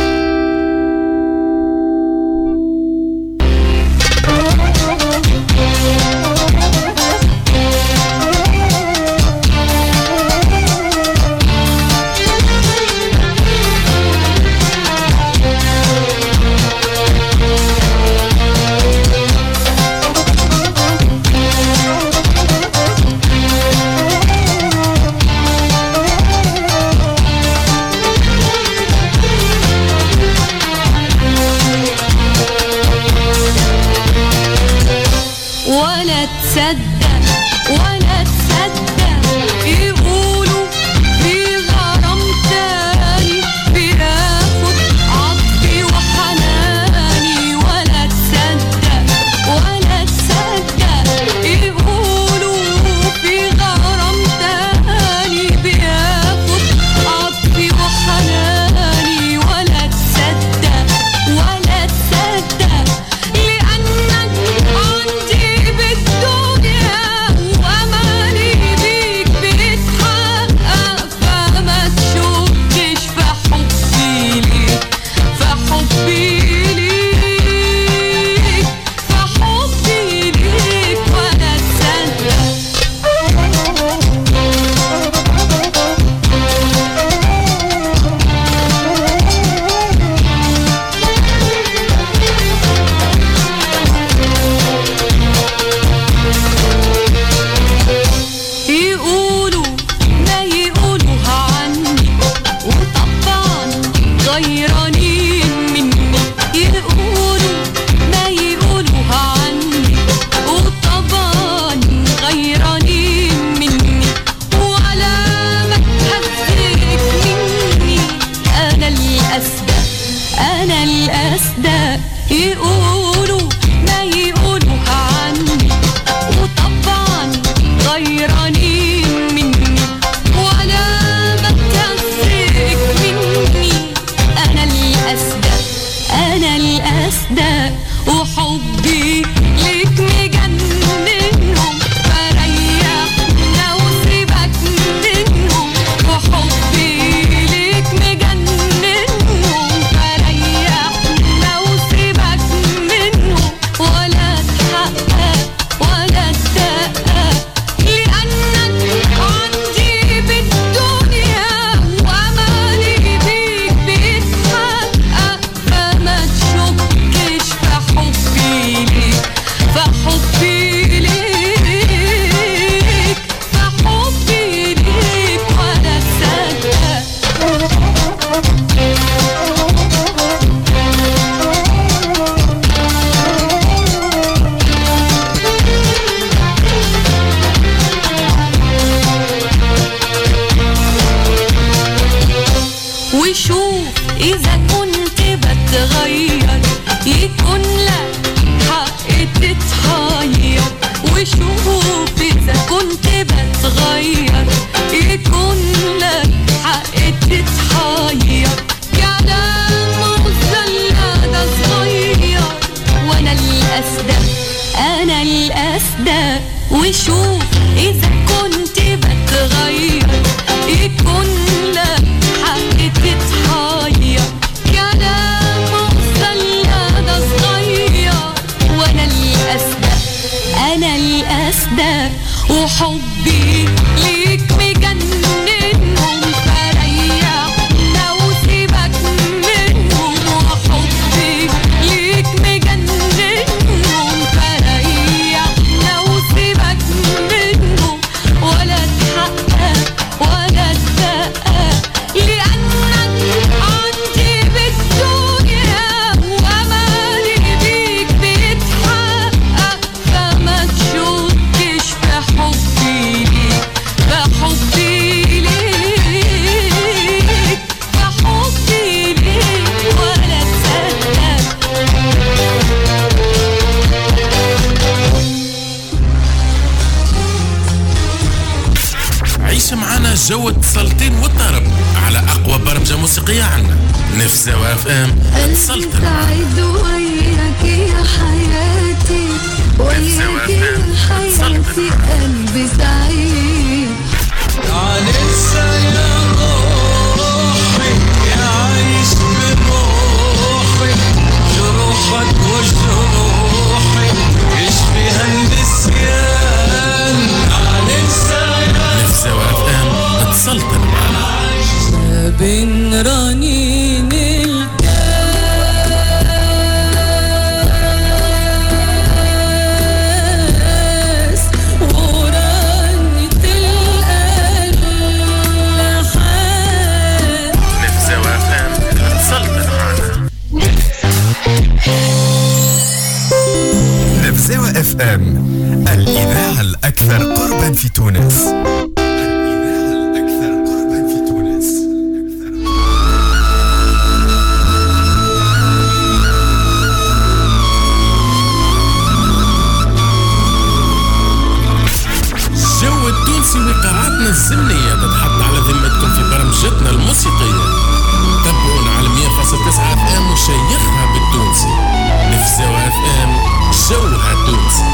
ولا تصدق يقولوا في غرام تاني بياخد عطفي وحناني ولا تصدق يقولوا في غرام تاني بياخد عطفي وحناني ولا تصدق لأنك عندي بالدنيا وأماني بيك بيتحقق فما تشكش في حبي ليك ولا تصدق يقولوا ما يقولوها عني وطبعا غيرانين مني يقولوا ما يقولوها عني وطبعا غيرانين مني وعلى ما تهزك مني أنا الأصدق يقولوا ما يقولوها عني وطبعا غيرانين مني ولا ما تهزك مني أنا الأصدق وحبي ليك مجننهم فريحنا وسيبك منهم وحبي ليك مجننهم فريحنا وسيبك منهم ولا تحقق ولا تدقق لأنك عندي بالدنيا وأماني بيك بيتحقق فما تشكش في حبي ليك ولا تصدق وشوف إذا كنت بتغير يكون لك حق تتحير وشوف إذا كنت بتغير يكون لك حق تتحير كلام مزلة ده صغير وأنا الأصدق وشوف إذا كنت بتغير يكون لك حق تتحير كلام مزلة ده صغير وأنا الأصدق وحبي ليك مجننهم فريحنا وسيبك منهم وحبي ليك مجننهم فريحنا وسيبك منهم ولا تحقق ولا تدقق لأنك عندي بالدنيا وأماني بيك بيتحقق فما تشكش في حبي ليك ولا تصدق عيش معنا جو السلطين والطرب على أقوى برمجة موسيقية عنا نفسها اف ام السلطن سعيد وياك يا حياتي وياك يا حياتي قلبي سعيد لسه يا روحي يعيش بروحي جروحك وجروحي يشفيها النسيان لسه نفسها اف ام السلطن معنا بين رنين الكاس ورنين في تونس. الإذاعة الأكثر قربا في تونس. الجو التونسي وقاعاتنا الزمنية تتحط على ذمتكم في برمجتنا الموسيقية. تابعونا على 100.9 FM وشيخها بالتونسي. نفسوا FM جوها التونسي.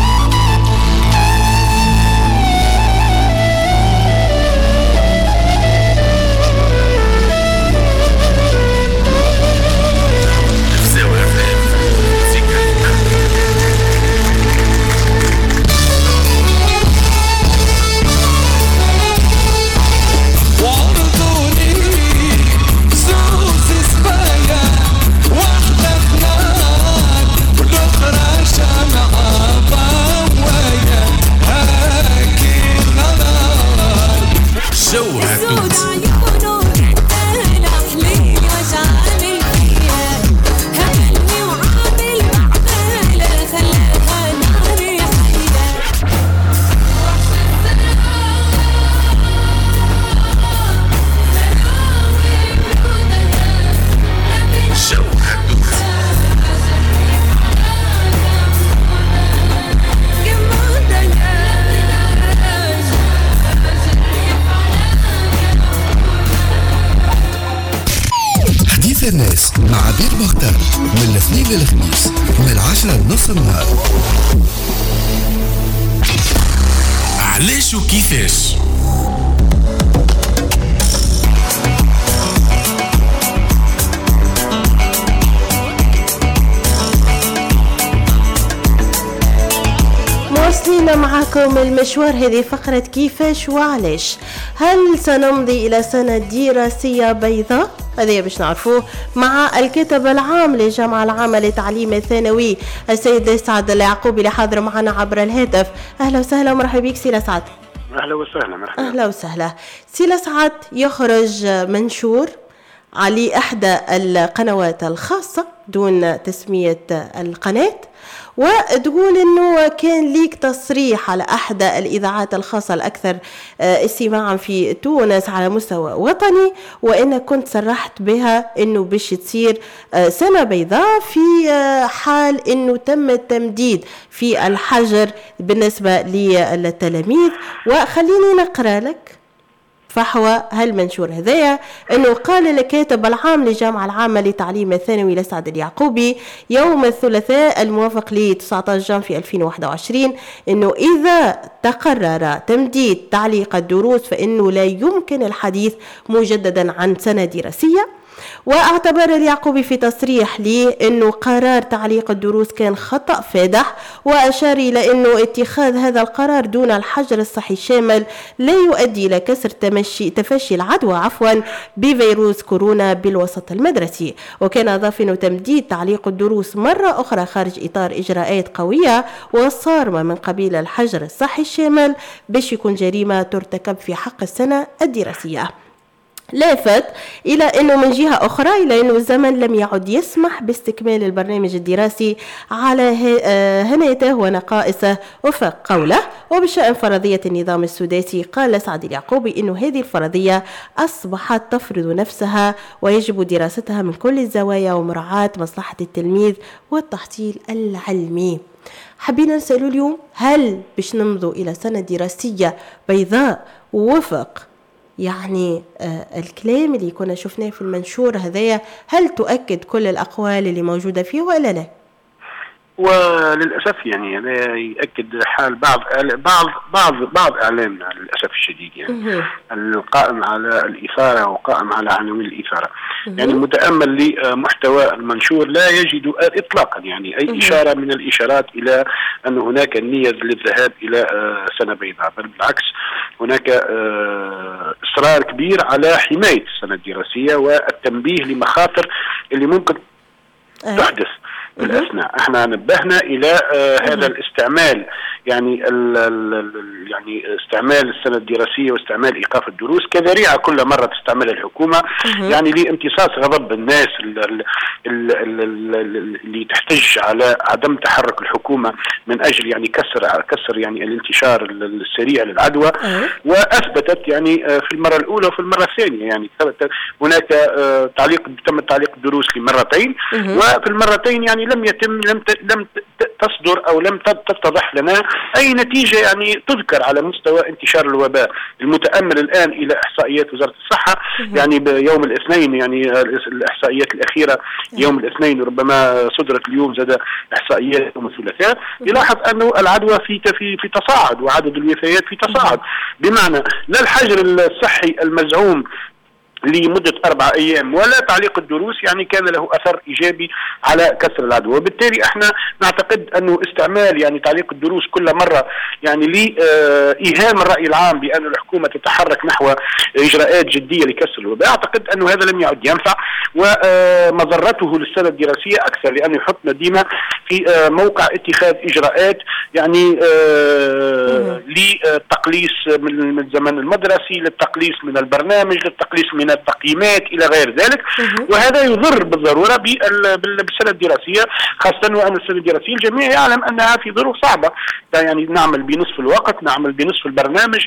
الناس مع عبير مختار من الاثنين للخميس من 10 لنص النهار. علاش وكيفاش؟ مواصلين معكم المشوار. هذه فقرة كيفاش وعلاش. هل سنمضي إلى سنة دراسية بيضاء؟ هذا باش نعرفوه مع الكاتب العام للجامعة العامة للتعليم الثانوي السيد سعد اليعقوبي اللي حاضر معنا عبر الهاتف. أهلا وسهلا ومرحبا بك سي سعد. أهلا وسهلا. مرحبا. أهلا وسهلا سي سعد. يخرج منشور على إحدى القنوات الخاصة دون تسمية القناة، وتقول انه كان ليك تصريح على احدى الاذاعات الخاصه الاكثر استماعا في تونس على مستوى وطني، وانك كنت صرحت بها انه باش تصير سنه بيضاء في حال انه تم التمديد في الحجر بالنسبه للتلاميذ. وخليني نقرا لك فحوى هالمنشور هذايا. انه قال الكاتب العام للجامعة العامة للتعليم الثانوي لسعد اليعقوبي يوم الثلاثاء الموافق ل 19 جانفي 2021 انه اذا تقرر تمديد تعليق الدروس فانه لا يمكن الحديث مجددا عن سنة دراسية. واعتبر اليعقوبي في تصريح لي انه قرار تعليق الدروس كان خطأ فادح، واشار الى انه اتخاذ هذا القرار دون الحجر الصحي الشامل لا يؤدي الى كسر تفشي العدوى بفيروس كورونا بالوسط المدرسي. وكان اضاف انه تمديد تعليق الدروس مرة اخرى خارج اطار اجراءات قوية وصارمة من قبيل الحجر الصحي الشامل باش يكون جريمة ترتكب في حق السنة الدراسية. لافت إلى أنه من جهة أخرى إلى أنه الزمن لم يعد يسمح باستكمال البرنامج الدراسي على هنيته ونقائصه وفق قوله. وبشأن فرضية النظام السداسي قال سعد اليعقوبي أنه هذه الفرضية أصبحت تفرض نفسها ويجب دراستها من كل الزوايا ومراعاة مصلحة التلميذ والتحصيل العلمي. حبينا نسألوا اليوم هل باش نمضوا إلى سنة دراسية بيضاء وفق يعني الكلام اللي كنا شفناه في المنشور هذايا؟ هل تؤكد كل الأقوال اللي موجودة فيه ولا لا؟ وللأسف يعني هذا يؤكد حال بعض إعلامنا للأسف الشديد يعني القائم على الإثارة وقائم على عناوين الإثارة. يعني متأمل لمحتوى المنشور لا يجد إطلاقا يعني أي إشارة من الإشارات إلى أن هناك نية للذهاب إلى سنة بيضاء، بل بالعكس هناك إصرار كبير على حماية السنة الدراسية والتنبيه لمخاطر اللي ممكن تحدث الأثناء. احنا نبهنا إلى هذا الاستعمال، يعني يعني استعمال السنة الدراسية واستعمال إيقاف الدروس كذريعة كل مرة تستعملها الحكومة، يعني لامتصاص غضب الناس اللي تحتج على عدم تحرك الحكومة من أجل يعني كسر يعني الانتشار السريع للعدوى. وأثبتت يعني في المرة الأولى وفي المرة الثانية يعني هناك تم تعليق الدروس لمرتين، وفي المرتين يعني لم تصدر أو لم تتضح لنا أي نتيجة يعني تذكر على مستوى انتشار الوباء. المتأمل الآن إلى إحصائيات وزارة الصحة يعني بيوم الاثنين، يعني الإحصائيات الأخيرة يوم الاثنين، ربما صدرت اليوم زاد إحصائيات يوم الثلاثاء، يلاحظ أنه العدوى في تصاعد وعدد الوفيات في تصاعد، بمعنى لا الحجر الصحي المزعوم لمدة 4 أيام ولا تعليق الدروس يعني كان له أثر إيجابي على كسر العدوى. وبالتالي احنا نعتقد أنه استعمال يعني تعليق الدروس كل مرة يعني لإيهام الرأي العام بأن الحكومة تتحرك نحو إجراءات جدية لكسر الوباء، أعتقد أنه هذا لم يعد ينفع، ومضرته للسنة الدراسية أكثر، لأنه يحطنا ديما في موقع اتخاذ إجراءات يعني للتقليص من الزمن المدرسي، للتقليص من البرنامج، للتقليص من التقييمات إلى غير ذلك، وهذا يضر بالضرورة بالسنة الدراسية، خاصة وأن السنة الدراسية الجميع يعلم أنها في ظروف صعبة، يعني نعمل بنصف الوقت، نعمل بنصف البرنامج.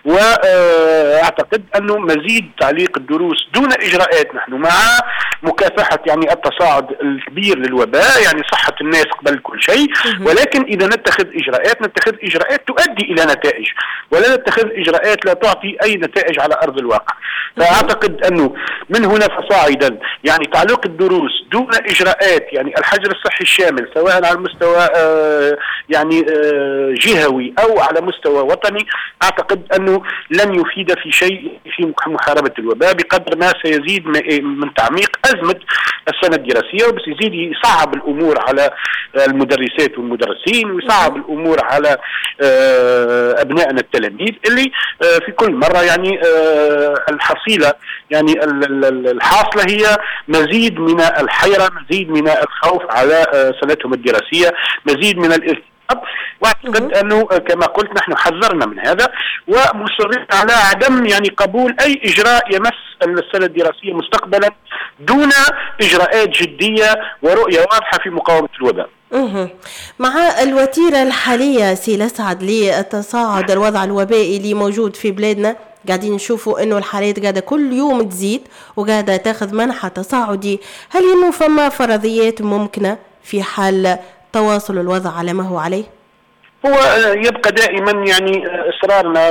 وأعتقد أنه مزيد تعليق الدروس دون إجراءات، نحن مع مكافحة يعني التصاعد الكبير للوباء، يعني صحة الناس قبل كل شيء، ولكن إذا نتخذ إجراءات تؤدي إلى نتائج، ولا نتخذ إجراءات لا تعطي أي نتائج على أرض الواقع. فأعتقد أنه من هنا فصاعدا يعني تعليق الدروس دون إجراءات، يعني الحجر الصحي الشامل سواء على مستوى يعني جهوي أو على مستوى وطني، أعتقد أنه لن يفيد في شيء في محاربة الوباء، بقدر ما سيزيد من تعميق أزمة السنة الدراسية، وبس يزيد يصعب الأمور على المدرسات والمدرسين، ويصعب الأمور على أبنائنا التلاميذ اللي في كل مرة يعني الحصيلة يعني الحاصلة هي مزيد من الحيرة، مزيد من الخوف على سنتهم الدراسية، مزيد من الارتباط. واعتقد انه كما قلت نحن حذرنا من هذا، ومصرين على عدم يعني قبول اي اجراء يمس السنة الدراسية مستقبلا دون اجراءات جدية ورؤية واضحة في مقاومة الوباء. مع الوتيرة الحالية سي لسعد لتصاعد الوضع الوبائي اللي موجود في بلادنا، قاعدين نشوفوا انه الحالات قاعدة كل يوم تزيد وقاعدة تاخذ منحى تصاعدي، هل انه فما فرضيات ممكنة في حال تواصل الوضع على ما هو عليه؟ هو يبقى دائما يعني اصرارنا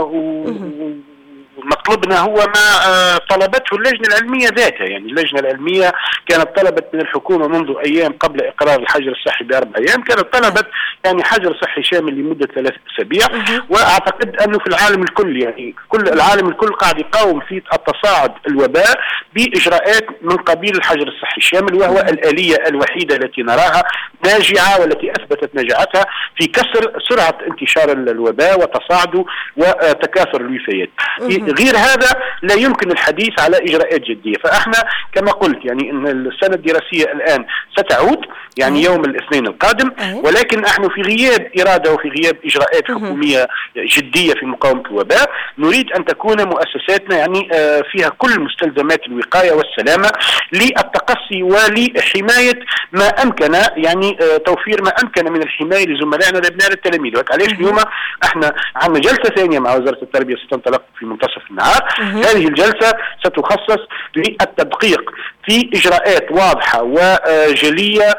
ومطلبنا هو ما طلبته اللجنة العلمية ذاتها. يعني اللجنة العلمية كانت طلبت من الحكومة منذ أيام قبل إقرار الحجر الصحي ب4 أيام، كانت طلبت يعني حجر صحي شامل لمدة 3 أسابيع. وأعتقد أنه في العالم الكل يعني كل العالم الكل قاعد يقاوم في التصاعد الوباء بإجراءات من قبيل الحجر الصحي الشامل، وهو الآلية الوحيدة التي نراها ناجعة والتي أثبتت نجاعتها في كسر سرعة انتشار الوباء وتصاعده وتكاثر الوفيات. غير هذا لا يمكن الحديث على إجراءات جدية. فإحنا كما قلت يعني أن السنة الدراسية الآن ستعود يعني يوم الاثنين القادم، ولكن نحن في غياب إرادة وفي غياب إجراءات حكومية جدية في مقاومة الوباء نريد أن تكون مؤسساتنا يعني فيها كل مستلزمات الوقاية والسلامة للتقصي ولحماية ما أمكن، يعني توفير ما أمكن من الحماية لزملائنا لأبناء التلاميذ. وعليش اليوم احنا عندنا جلسة ثانية مع وزارة التربية ستنطلق في منتصف النهار. هذه الجلسة ستخصص للتدقيق في إجراءات واضحة وجلية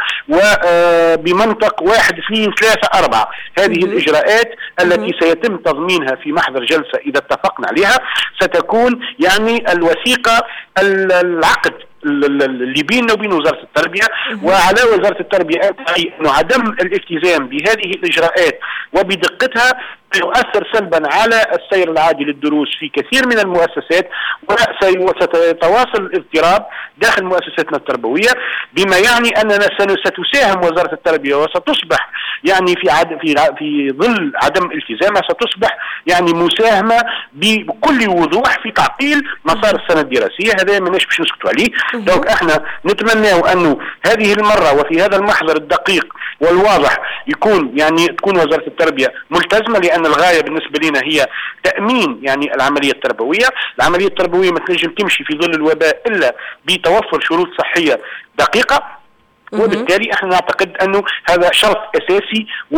وبمنطق 1 2 3 4. هذه الإجراءات التي سيتم تضمينها في محضر جلسة إذا اتفقنا عليها ستكون يعني الوثيقة العقد اللي بيننا وبين وزارة التربية. وعلى وزارة التربية أنه عدم الالتزام بهذه الإجراءات وبدقتها سيؤثر سلبا على السير العادي للدروس في كثير من المؤسسات، وسيتواصل الاضطراب داخل مؤسساتنا التربوية، بما يعني أننا ستساهم وزارة التربية وستصبح يعني في ظل عدم التزامها ستصبح يعني مساهمة بكل وضوح في تعطيل مسار السنة الدراسية. هذا ما باش نسكتوا عليه. دونك احنا نتمنى أنه هذه المرة وفي هذا المحضر الدقيق والواضح تكون وزارة التربية ملتزمة، لأن الغاية بالنسبة لنا هي تأمين يعني العملية التربوية. العملية التربوية ما تنجم تمشي في ظل الوباء إلا بتوفر شروط صحية دقيقة، وبالتالي احنا نعتقد أنه هذا شرط أساسي و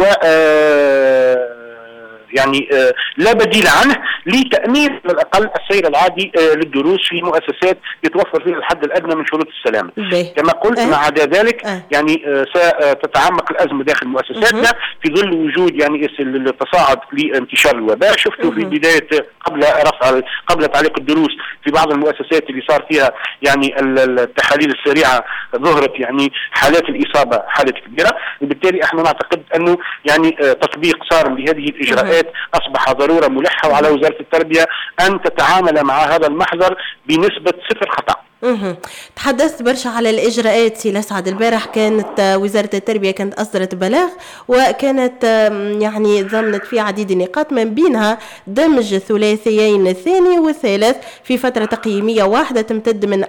لا بديل عنه لتأمين على الأقل السير العادي للدروس في مؤسسات يتوفر فيها الحد الأدنى من شروط السلامة. كما قلت ما عدا ذلك ستتعمق الأزمة داخل مؤسساتنا في ظل وجود التصاعد لانتشار الوباء. شفتوا في بداية قبل تعليق الدروس في بعض المؤسسات اللي صار فيها التحاليل السريعة ظهرت حالات الإصابة حالة كبيرة، وبالتالي احنا نعتقد أنه تطبيق صارم لهذه الإجراءات أصبح ضرورة ملحة، وعلى وزارة التربية أن تتعامل مع هذا المحظر بنسبة 0 خطأ. تحدثت برشا على الإجراءات سي الأسعد. البارح كانت وزارة التربية كانت أصدرت بلاغ وكانت ضمنت فيه عديد النقاط، من بينها دمج الثلاثيين الثاني والثالث في فترة تقييمية واحدة تمتد من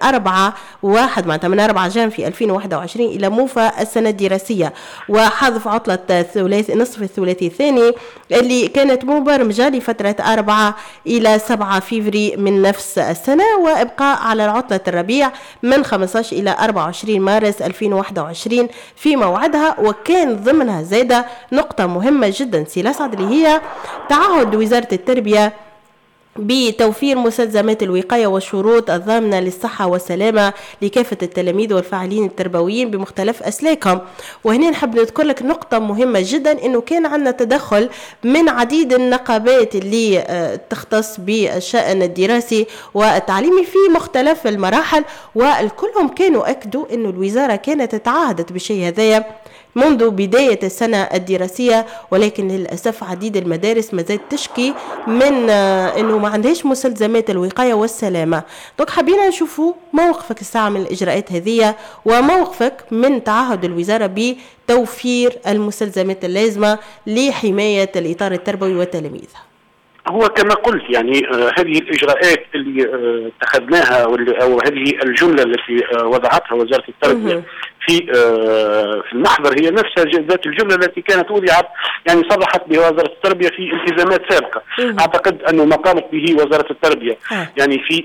4 جانفي 2021 إلى موفى السنة الدراسية، وحذف عطلة نصف الثلاثي الثاني اللي كانت مبرمجة لفترة 4 إلى 7 فيفري من نفس السنة، وإبقاء على العطلة الربيع من 15 إلى 24 مارس 2021 في موعدها. وكان ضمنها زادة نقطة مهمة جدا سي الأسعد اللي هي تعهد وزارة التربية بتوفير مستلزمات الوقاية والشروط الضامنة للصحة والسلامة لكافة التلاميذ والفاعلين التربويين بمختلف أسلاكهم. وهنا نحب نذكر لك نقطة مهمة جدا، إنه كان عندنا تدخل من عديد النقابات اللي تختص بالشأن الدراسي والتعليمي في مختلف المراحل، والكلهم كانوا أكدوا إنه الوزارة كانت تعهدت بالشيء هذايا منذ بداية السنة الدراسية، ولكن للأسف عديد المدارس ما زالت تشكي من أنه ما عندهاش مستلزمات الوقاية والسلامة. دوك حبينا نشوفوا موقفك الساعة من الإجراءات هذه وموقفك من تعهد الوزارة بتوفير المستلزمات اللازمة لحماية الإطار التربوي والتلاميذ. هو كما قلت هذه الإجراءات اللي اتخذناها أو هذه الجملة التي وضعتها وزارة التربية في المحضر هي نفسها ذات الجملة التي كانت وضعت صرحت بها وزارة التربية في التزامات سابقة. أعتقد أنه ما قامت به وزارة التربية في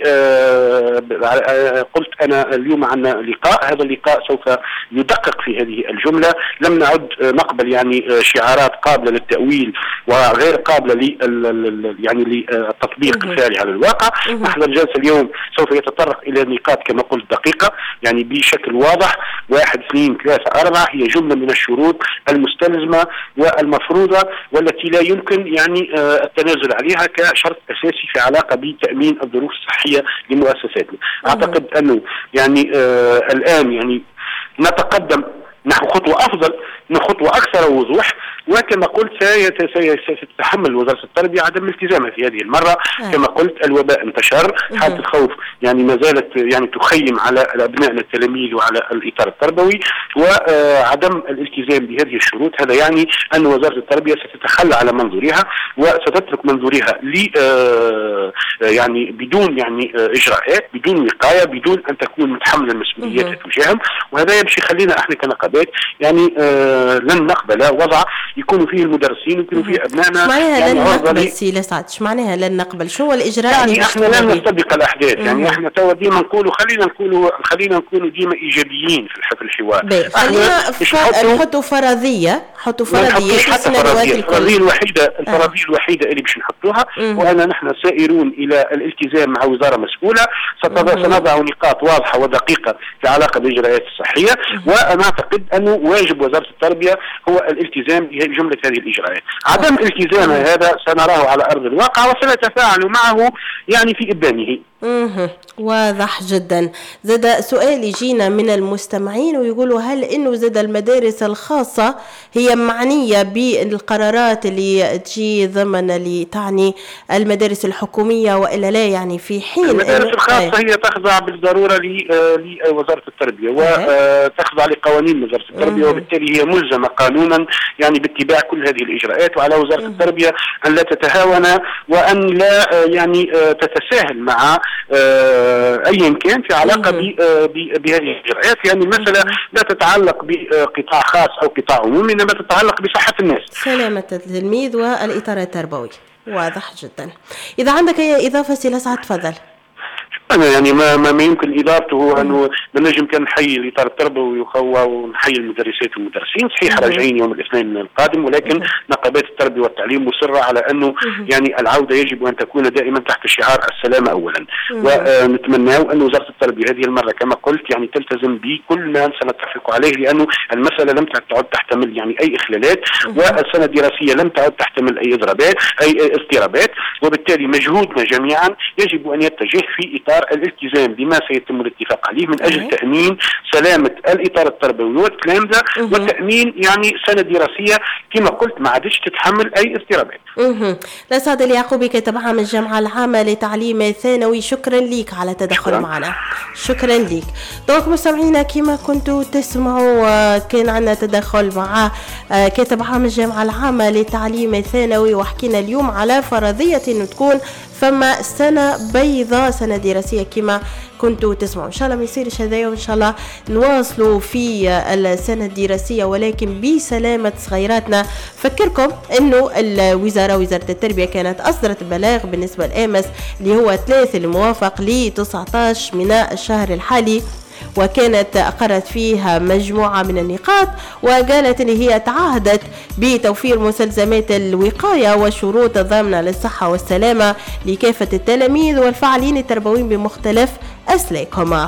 قلت أنا اليوم عندنا لقاء، هذا اللقاء سوف يدقق في هذه الجملة. لم نعد نقبل شعارات قابلة للتأويل وغير قابلة للتطبيق الفعلي على الواقع. محضر الجلسة اليوم سوف يتطرق إلى نقاط كما قلت دقيقة بشكل واضح. 1 2 3 4 هي جملة من الشروط المستلزمة والمفروضة والتي لا يمكن التنازل عليها كشرط أساسي في علاقة بتأمين الظروف الصحية لمؤسساتنا. أعتقد أنه الآن نتقدم نحو خطوة أفضل، خطوة أكثر وضوح، وكما قلت ستتحمل وزارة التربية عدم التزامها في هذه المرة. كما قلت الوباء انتشر، حالة الخوف ما زالت تخيم على أبنائنا التلاميذ وعلى الإطار التربوي، وعدم الالتزام بهذه الشروط هذا أن وزارة التربية ستتخلى على منظورها وستترك منظورها بدون إجراءات، بدون وقاية، بدون أن تكون متحملة المسؤوليات تجاههم. وهذا يمشي خلينا احنا كنقابات لن نقبل وضع يكون فيه المدرسين ويكون فيه ابنائنا. ايش معناها لن نقبل سي لسعد؟ ايش معناها لن نقبل؟ شو هو الاجراء اللي احنا لن نستبق الاحداث؟ احنا توا ديما نقولوا خلينا نكونوا ديما ايجابيين في الحوار. خلينا نحطوا فرضيه، في السنوات الكل. الفرضيه الوحيده اللي باش نحطوها وأنا نحن سائرون الى الالتزام مع وزاره مسؤوله. سنضع نقاط واضحه ودقيقه في علاقه بالاجراءات الصحيه، وانا اعتقد انه واجب وزاره التربيه هو الالتزام بجمله هذه الاجراءات. عدم التزامها هذا سنراه على ارض الواقع وسنتفاعل معه في ابانه. واضح جدا. زاد سؤال يجينا من المستمعين ويقولوا هل انه زاد المدارس الخاصة هي معنية بالقرارات اللي تجي ضمن اللي تعني المدارس الحكومية وإلا لا؟ يعني في حين المدارس الخاصة هي تخضع بالضرورة لوزارة التربية وتخضع لقوانين وزارة التربية، وبالتالي هي ملزمة قانونا يعني باتباع كل هذه الإجراءات، وعلى وزارة التربية أن لا تتهاون وأن لا يعني تتساهل مع أيا كان في علاقة بهذه الإجراءات. يعني المسألة لا تتعلق بقطاع خاص أو قطاع عمومي، إنما تتعلق بصحة الناس، سلامة التلميذ والإطار التربوي. واضح جدا. إذا عندك أي إضافة سي لسعد تفضل. أنا يعني ما يمكن إضافته هو أنه بنجم كان نحيي الإطار التربوي ونحيي المدرسات والمدرسين. صحيح راجعين يوم الاثنين القادم، ولكن نقابات التربية والتعليم مصرة على أنه يعني العودة يجب أن تكون دائما تحت شعار السلامة أولا، ونتمنى أن وزارة التربية هذه المرة كما قلت يعني تلتزم بكل ما سنتفق عليه، لأنه المسألة لم تعد تحتمل يعني أي إخلالات، والسنة الدراسية لم تعد تحتمل أي اضطرابات، وبالتالي مجهودنا جميعا يجب أن يتجه في إطار الالتزام بما سيتم الاتفاق عليه من أجل تأمين سلامة الإطار التربوي والكلام ده، وتأمين يعني سنة دراسية كما قلت ما عادش تتحمل أي اضطرابات. لسعد اليعقوبي كاتب عام الجامعة العامة لتعليم الثانوي، شكرا ليك على تدخل معنا. شكرا ليك. دونك مستمعينا كما كنتوا تسمعوا كان عندنا تدخل مع كاتب عام الجامعة العامة لتعليم الثانوي، وحكينا اليوم على فرضية انه تكون فما سنة بيضاء، سنة دراسية كما كنتوا تسمعوا. إن شاء الله ما يصيرش هذايا، وإن شاء الله نواصلوا في السنة الدراسية ولكن بسلامة صغيراتنا. فكركم إنه وزارة التربية كانت أصدرت بلاغ بالنسبة لأمس اللي هو 3 الموافق ل 19 من الشهر الحالي، وكانت أقرت فيها مجموعة من النقاط، وقالت إن هي تعهدت بتوفير مستلزمات الوقاية وشروط الضامنة للصحة والسلامة لكافة التلاميذ والفاعلين التربويين بمختلف أسلاكهم.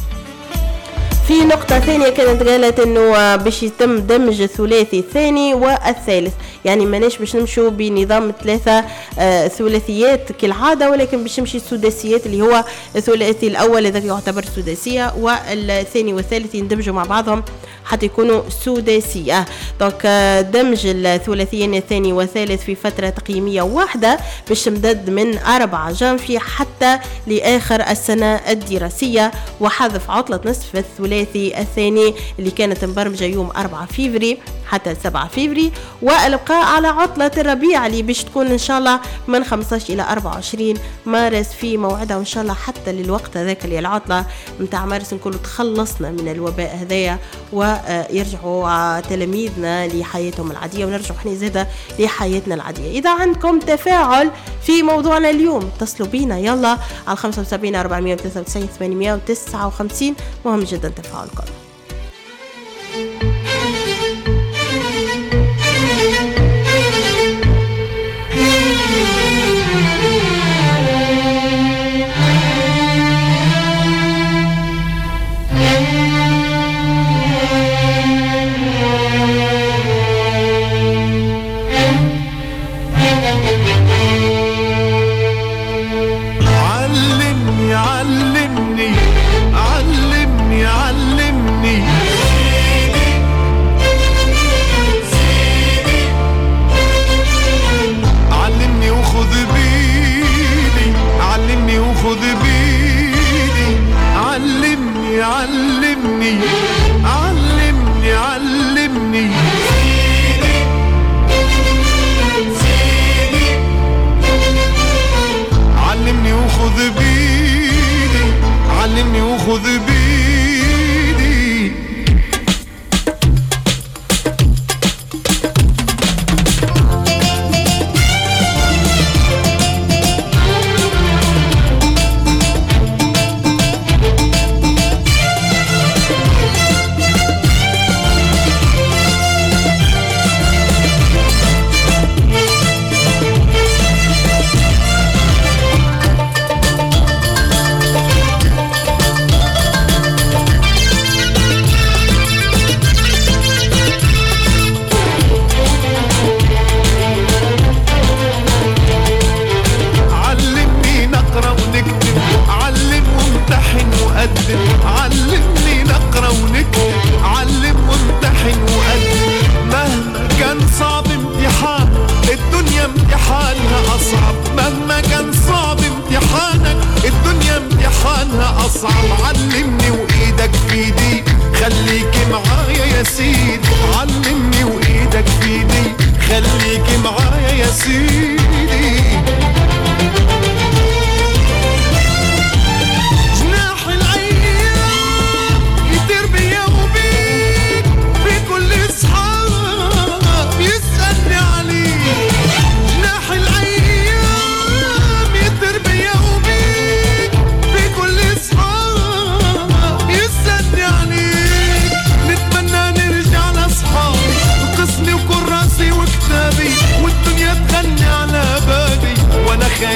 في نقطة ثانية كانت قالت انه باش يتم دمج الثلاثي الثاني والثالث، يعني ماناش باش نمشوا بنظام 3 ثلاثيات كالعادة، ولكن باش نمشي السداسيات اللي هو الثلاثي الاول اذا يعتبر سداسية، والثاني والثالث يندمجوا مع بعضهم حتى يكونوا سداسية. دونك دمج الثلاثيين الثاني والثالث في فترة تقييمية واحدة باش تمتد من 4 جانفي حتى لآخر السنة الدراسية، وحذف عطلة نصف الثلاثي الثاني اللي كانت مبرمجة يوم 4 فيفري حتى 7 فيفري، والابقاء على عطلة الربيع اللي باش تكون ان شاء الله من 15 الى 24 مارس في موعدها، وان شاء الله حتى للوقت هذاك اللي العطلة متاع مارس نكونوا تخلصنا من الوباء هذايا ويرجعوا تلاميذنا لحياتهم العادية ونرجعوا احنا زاده لحياتنا العادية. اذا عندكم تفاعل في موضوعنا اليوم اتصلوا بينا يلا على 75 499 859، مهم جدا تفاعلكم. علمني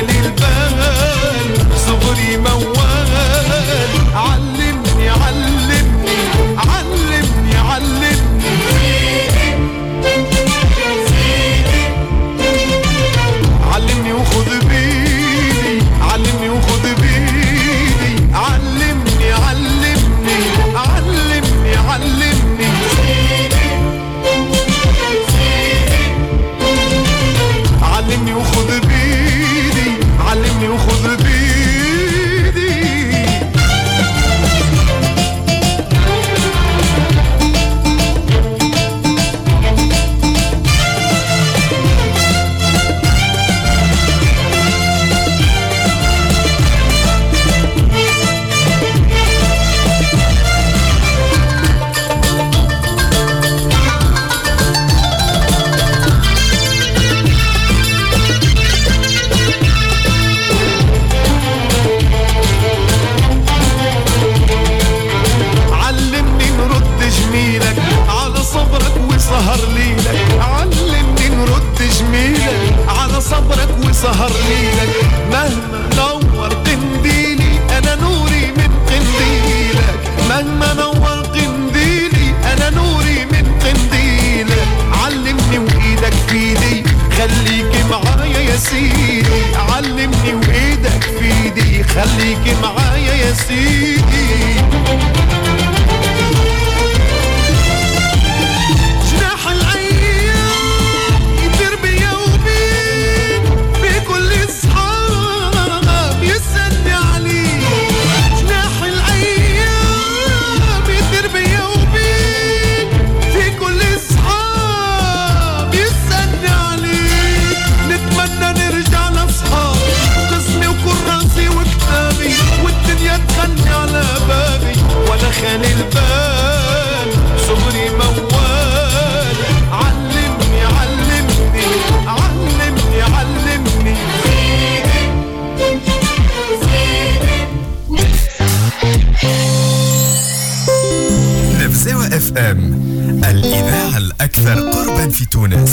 خالي البال صغري موال علمني علمني علمني علمني علمني وخذ بيدي علمني وخذ بيدي علمني علمني علمني علمني علمني وخذ بيدي علمني وخذ بيدي سهر ليلك علمني نرد جميلك على صبرك وسهر ليلك مهما نور قنديلي انا نوري من قنديلك مهما نور قنديلي انا نوري من قنديلك علمني وايدك في ايدي خليك معايا يا سيدي علمني وايدك في ايدي خليك معايا يا سيدي خالي البال صغري موال علمني علمني علمني علمني نفزاوة اف ام الإذاعة الأكثر قربا في تونس.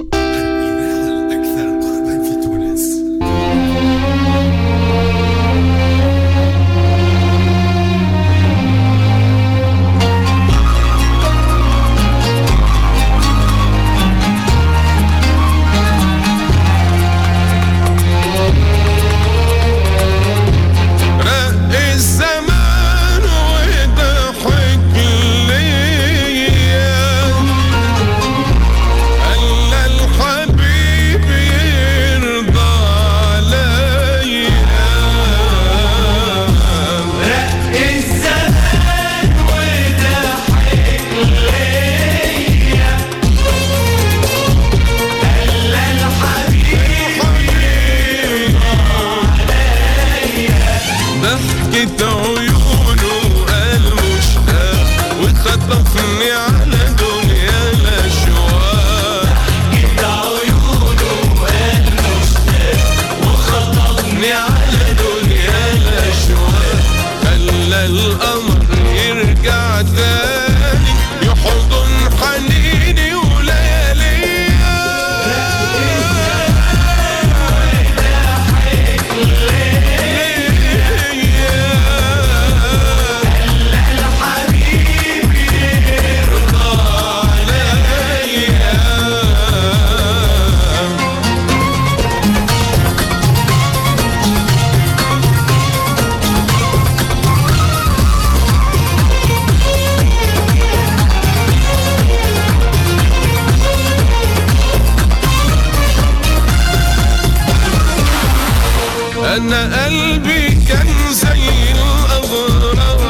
أنا قلبي كان زي الأغراب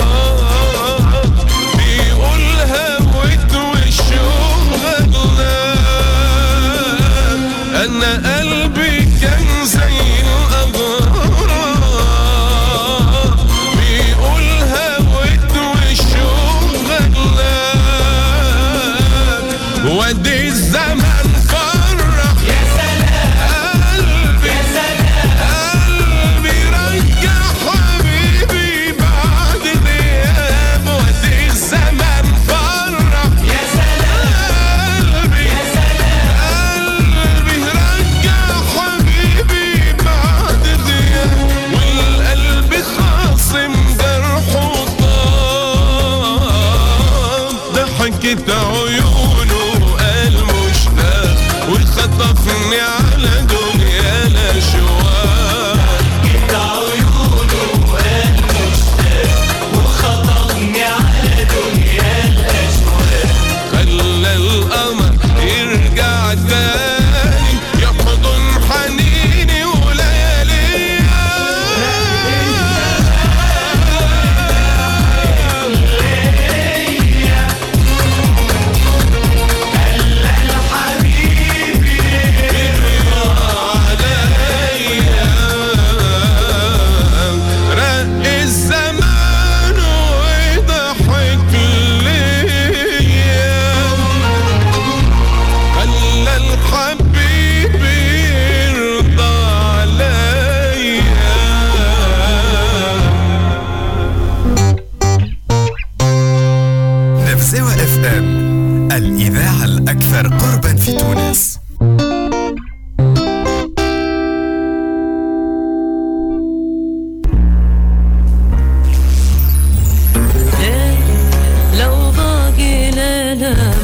بيقولها وتوشه غلاب أنا قلبي كان زي الأغراب بيقولها وتوشه غلاب ودي الزمن فرح يا سلام قلبي يا سلام قلبي رجع حبيبي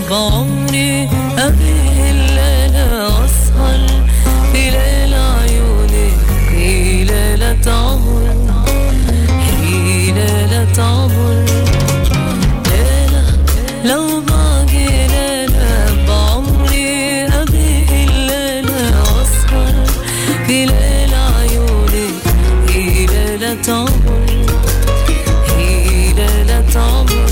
بعمري أبي الليلة أسهر في ليلة عيوني في ليلة عمر في ليلة عمر ليلة لو باقي ليلة بعمري أبي الليلة أسهر في ليلة عيوني في ليلة عمر في ليلة عمر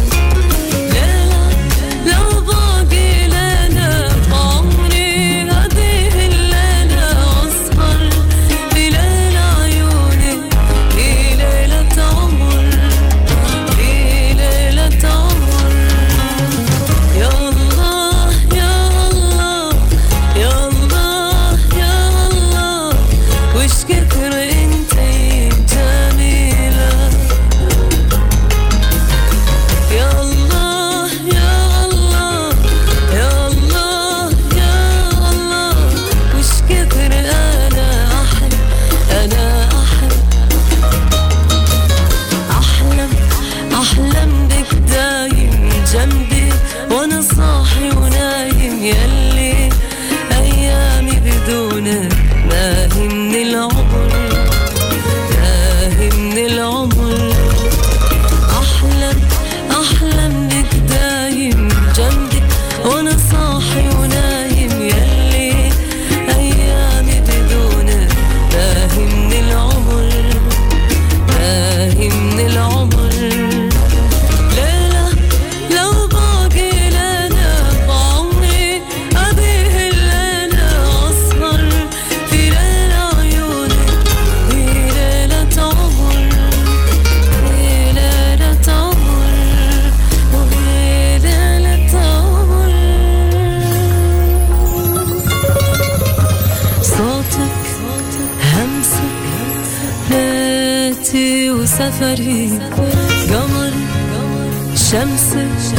سفري قمر شمس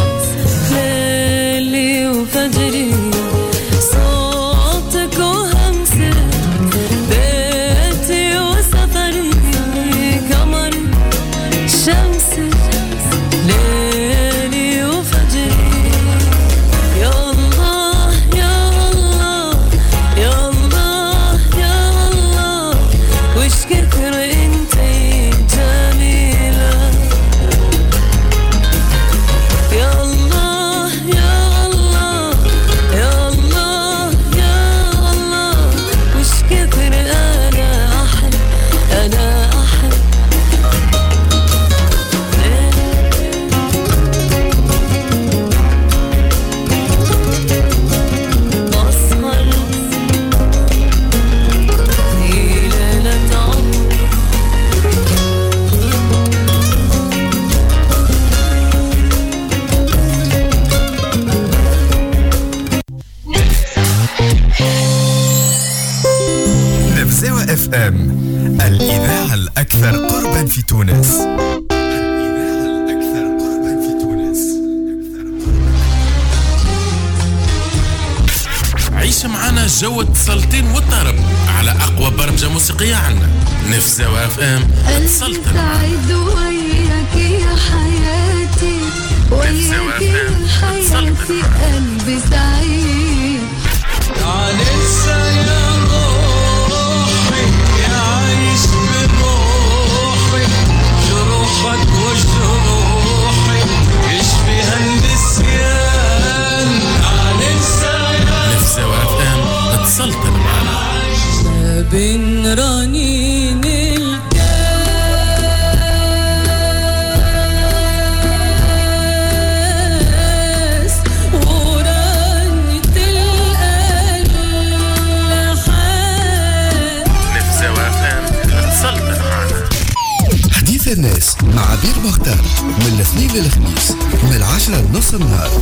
ليلي وفجري صوتك وهمسك بيتي وسفري قمر شمس ليلي وفجري يا الله يا الله يا الله يا الله وش كثر الإذاعة الأكثر قربا في تونس. عيش معنا جو التسلطين والطرب على أقوى برمجة موسيقية عنا. نفساوة اف ام تسلطن. سعيد وياك يا حياتي وياك يا حياتي قلبي سعيد. لسه يا روحي يعيش بروحي جروحك وجروحي يشفيها النسيان. نفساوة اف ام تسلطن معنا بين رنين الناس مع عبير مختار من الاثنين للخميس من 10 لنص النهار.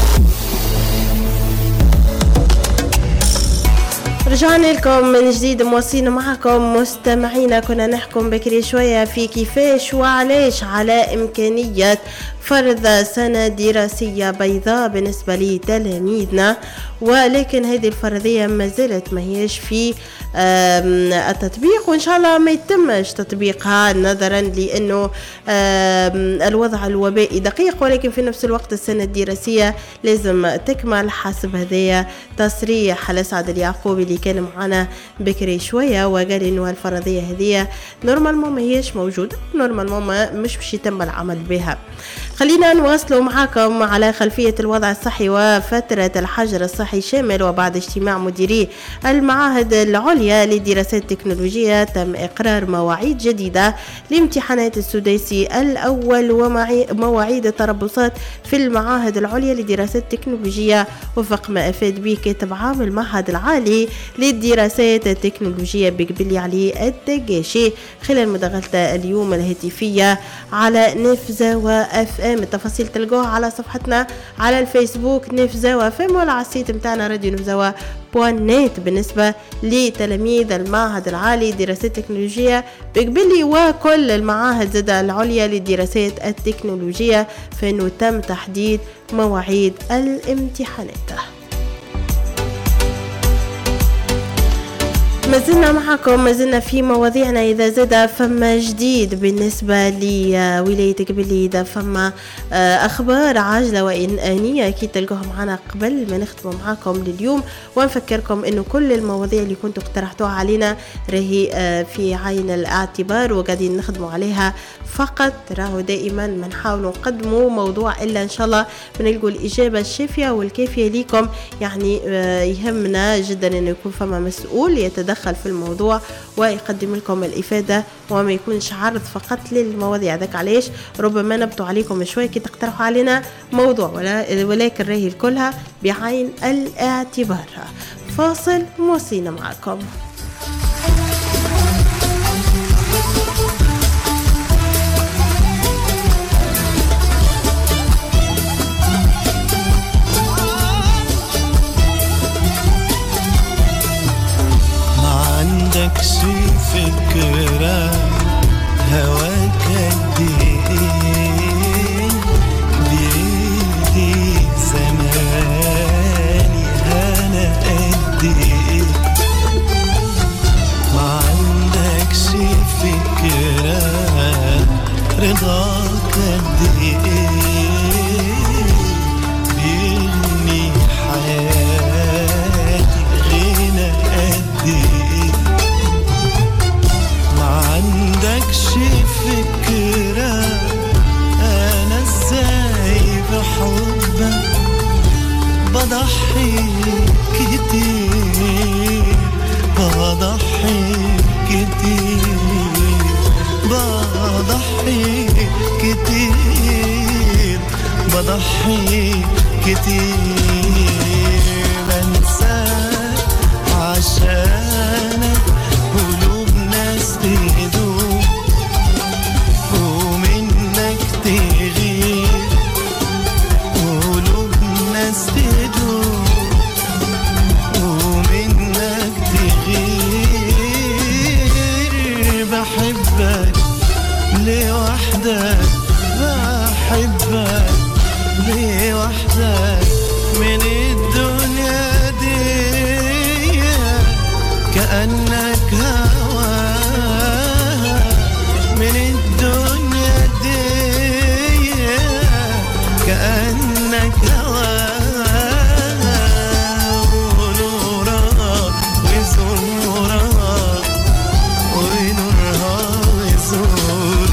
رجعنا لكم من جديد مواصلين معكم مستمعينا. كنا نحكم بكري شوية في كيفاش وعلاش على إمكانية فرض سنة دراسية بيضاء بالنسبة لتلاميذنا، ولكن هذه الفرضية ما زالت ما هيش في التطبيق، وإن شاء الله ما يتمش تطبيقها نظرا لأنه الوضع الوبائي دقيق، ولكن في نفس الوقت السنة الدراسية لازم تكمل حسب هذايا تصريح لسعد اليعقوبي اللي كان معنا بكري شوية، وقال إنه الفرضية هذه نورمالمون ما هيش موجودة، نورمالمون مش باش يتم العمل بها. خلينا نواصلوا معاكم على خلفية الوضع الصحي وفترة الحجر الصحي شامل. وبعد اجتماع مديري المعاهد العليا للدراسات التكنولوجية تم إقرار مواعيد جديدة لامتحانات السداسي الأول ومواعيد التربصات في المعاهد العليا للدراسات التكنولوجية وفق ما أفاد به كاتب عام المعهد العالي للدراسات التكنولوجية بقبلي علي الدقاشي خلال مداخلته اليوم الهاتفية على نفزاوة اف ام. التفاصيل تلقوها على صفحتنا على الفيسبوك نفزاوة اف ام ولا على السيت متاعنا راديو نفزاوة .net بالنسبة لتلاميذ المعهد العالي للدراسات التكنولوجية بقبلي وكل المعاهد زاد العليا للدراسات التكنولوجية، فإنه تم تحديد مواعيد الامتحانات. مازلنا معكم، مازلنا في مواضيعنا. إذا زاد فما جديد بالنسبة لولاية قبلي، إذا فما أخبار عاجلة وإن آنية أكيد تلقوها معنا قبل ما نختم معكم لليوم. ونفكركم إنه كل المواضيع اللي كنتوا اقترحتوها علينا راهي في عين الاعتبار وقاعدين نخدموا عليها فقط. راهو دائما ما نحاولوا نقدموا موضوع إلا إن شاء الله بنلقوا الإجابة الشافية والكافية ليكم. يعني يهمنا جدا إنه يكون فما مسؤول يتدخل في الموضوع ويقدم لكم الإفادة وما يكونش عرض فقط للمواضيع. ذاك علاش ربما نبتوا عليكم شوي كي تقترحوا علينا موضوع ولكن راهي الكلها بعين الاعتبار. فاصل موصينا معكم. عندكش فكرة هواك قد ايه بيدي زماني انا قد ايه ما عندكش فكرة رضاك قد ايه بيغني حياتي غنى قد ايه عندكش فكرة أنا إزاي بحبك بضحي كتير بضحي كتير بضحي كتير بضحي كتير بنساك عشانك قلوب ناس تهدوك ومنك تغير قلوب ناس تهدوك ومنك تغير بحبك لوحدك بحبك لوحدك من الدنيا دي كأنك هواها من الدنيا دي كأنك هواها ونورها وزورها ونورها وزورها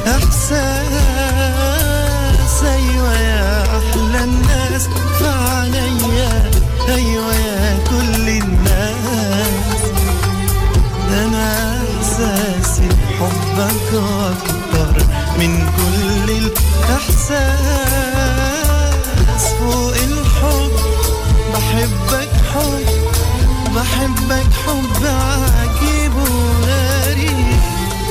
إحساس. أيوة يا أحلى الناس في عينيا، أيوة يا كل الناس، ده أنا إحساسي بحبك أكتر من كل الإحساس. فوق الحب بحبك حب، بحبك حب عجيب وغريب.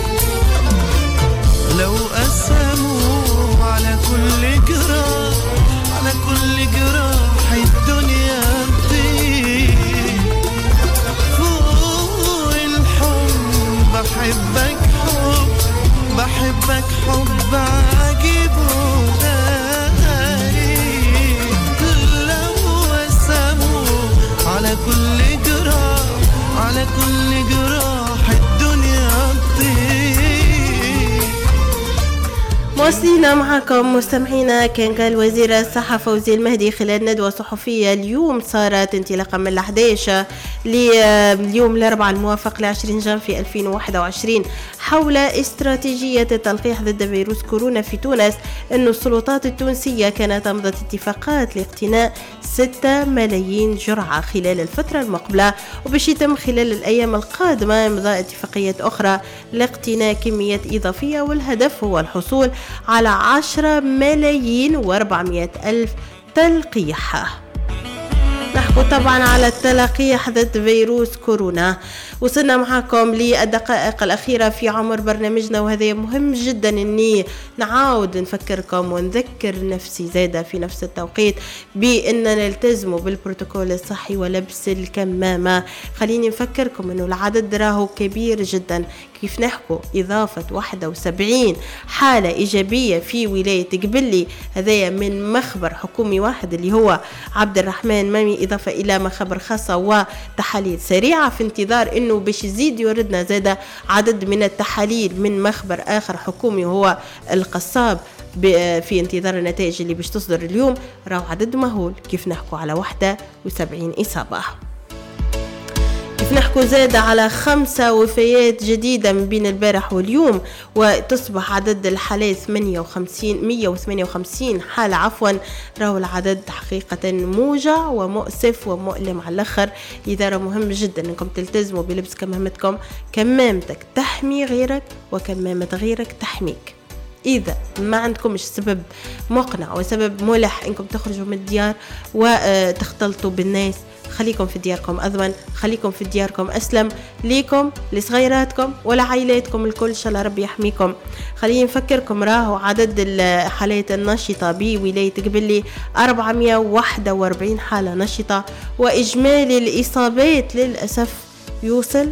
لو قسموا على كل جراح، على كل جراح الدنيا تطير. فوق الحب بحبك حب، بحبك حب عجيب وغريب. لو قسموا على كل جراح، على كل جراح الدنيا تطير. مواصلين معكم مستمعينا. كان قال وزير الصحة فوزي المهدي خلال ندوة صحفية اليوم صارت انطلاقا من 11 لليوم الأربعاء الموافق ل 20 جانفي 2021 حول استراتيجية التلقيح ضد فيروس كورونا في تونس، أن السلطات التونسية كانت أمضت اتفاقات لاقتناء 6 ملايين جرعة خلال الفترة المقبلة، وباش يتم خلال الأيام القادمة إمضاء اتفاقيات أخرى لاقتناء كميات إضافية، والهدف هو الحصول على 10,400,000 تلقيح. نحكي طبعا على التلقيح ضد فيروس كورونا. وصلنا معكم للدقائق الأخيرة في عمر برنامجنا، وهذا مهم جدا أني نعاود نفكركم ونذكر نفسي زادة في نفس التوقيت بأننا نلتزم بالبروتوكول الصحي ولبس الكمامة. خليني نفكركم أنه العدد راهو كبير جدا، كيف نحكوا إضافة 71 حالة إيجابية في ولاية قبلي، هذا من مخبر حكومي واحد اللي هو عبد الرحمن مامي، إضافة إلى مخابر خاصة وتحاليل سريعة، في انتظار أنه باش يزيد يوردنا زادة عدد من التحاليل من مخبر آخر حكومي وهو القصاب، في انتظار النتائج اللي باش تصدر اليوم. راهو عدد مهول، كيف نحكوا على 71 إصابة. كيف نحكوا زاد على 5 وفيات جديدة من بين البارح واليوم، وتصبح عدد الحالات 158 حالة عفوا. راهو العدد حقيقة موجع ومؤسف ومؤلم على الآخر. لذا مهم جدا انكم تلتزموا بلبس كمامتكم، كمامتك تحمي غيرك وكمامة غيرك تحميك. إذا ما عندكمش سبب مقنع وسبب ملح انكم تخرجوا من الديار وتختلطوا بالناس، خليكم في دياركم أضمن، خليكم في دياركم أسلم ليكم لصغيراتكم ولا عائلاتكم الكل، إن شاء الله ربي يحميكم. خليني نفكركم راهو عدد الحالات النشطة بولاية قبلي 441 حالة نشطة، وإجمالي الإصابات للأسف يوصل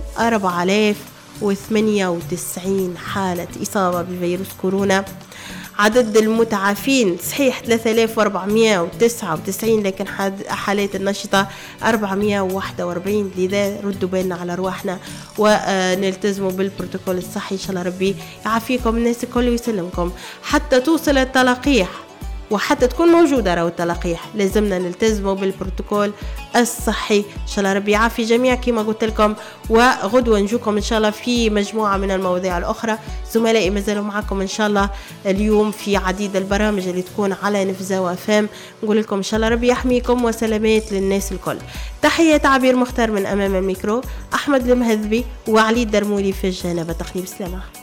4098 حالة إصابة بفيروس كورونا. عدد المتعافين صحيح 3499، لكن حالات النشطة 441. لذا ردوا بالنا على رواحنا ونلتزموا بالبروتوكول الصحي، إن شاء الله ربي يعافيكم الناس الكل ويسلمكم. حتى توصل التلقيح وحتى تكون موجودة راهو التلقيح لازمنا نلتزموا بالبروتوكول الصحي، إن شاء الله ربي يعافي جميع كما قلت لكم. وغدوة نجوكم إن شاء الله في مجموعة من المواضيع الأخرى، زملائي مازالوا معكم إن شاء الله اليوم في عديد البرامج اللي تكون على نفزة وفام. نقول لكم إن شاء الله ربي يحميكم وسلامات للناس الكل. تحية عبير مختار من أمام الميكرو، أحمد المهذبي وعلي الدرمولي في الجانب التقني. بسلامة.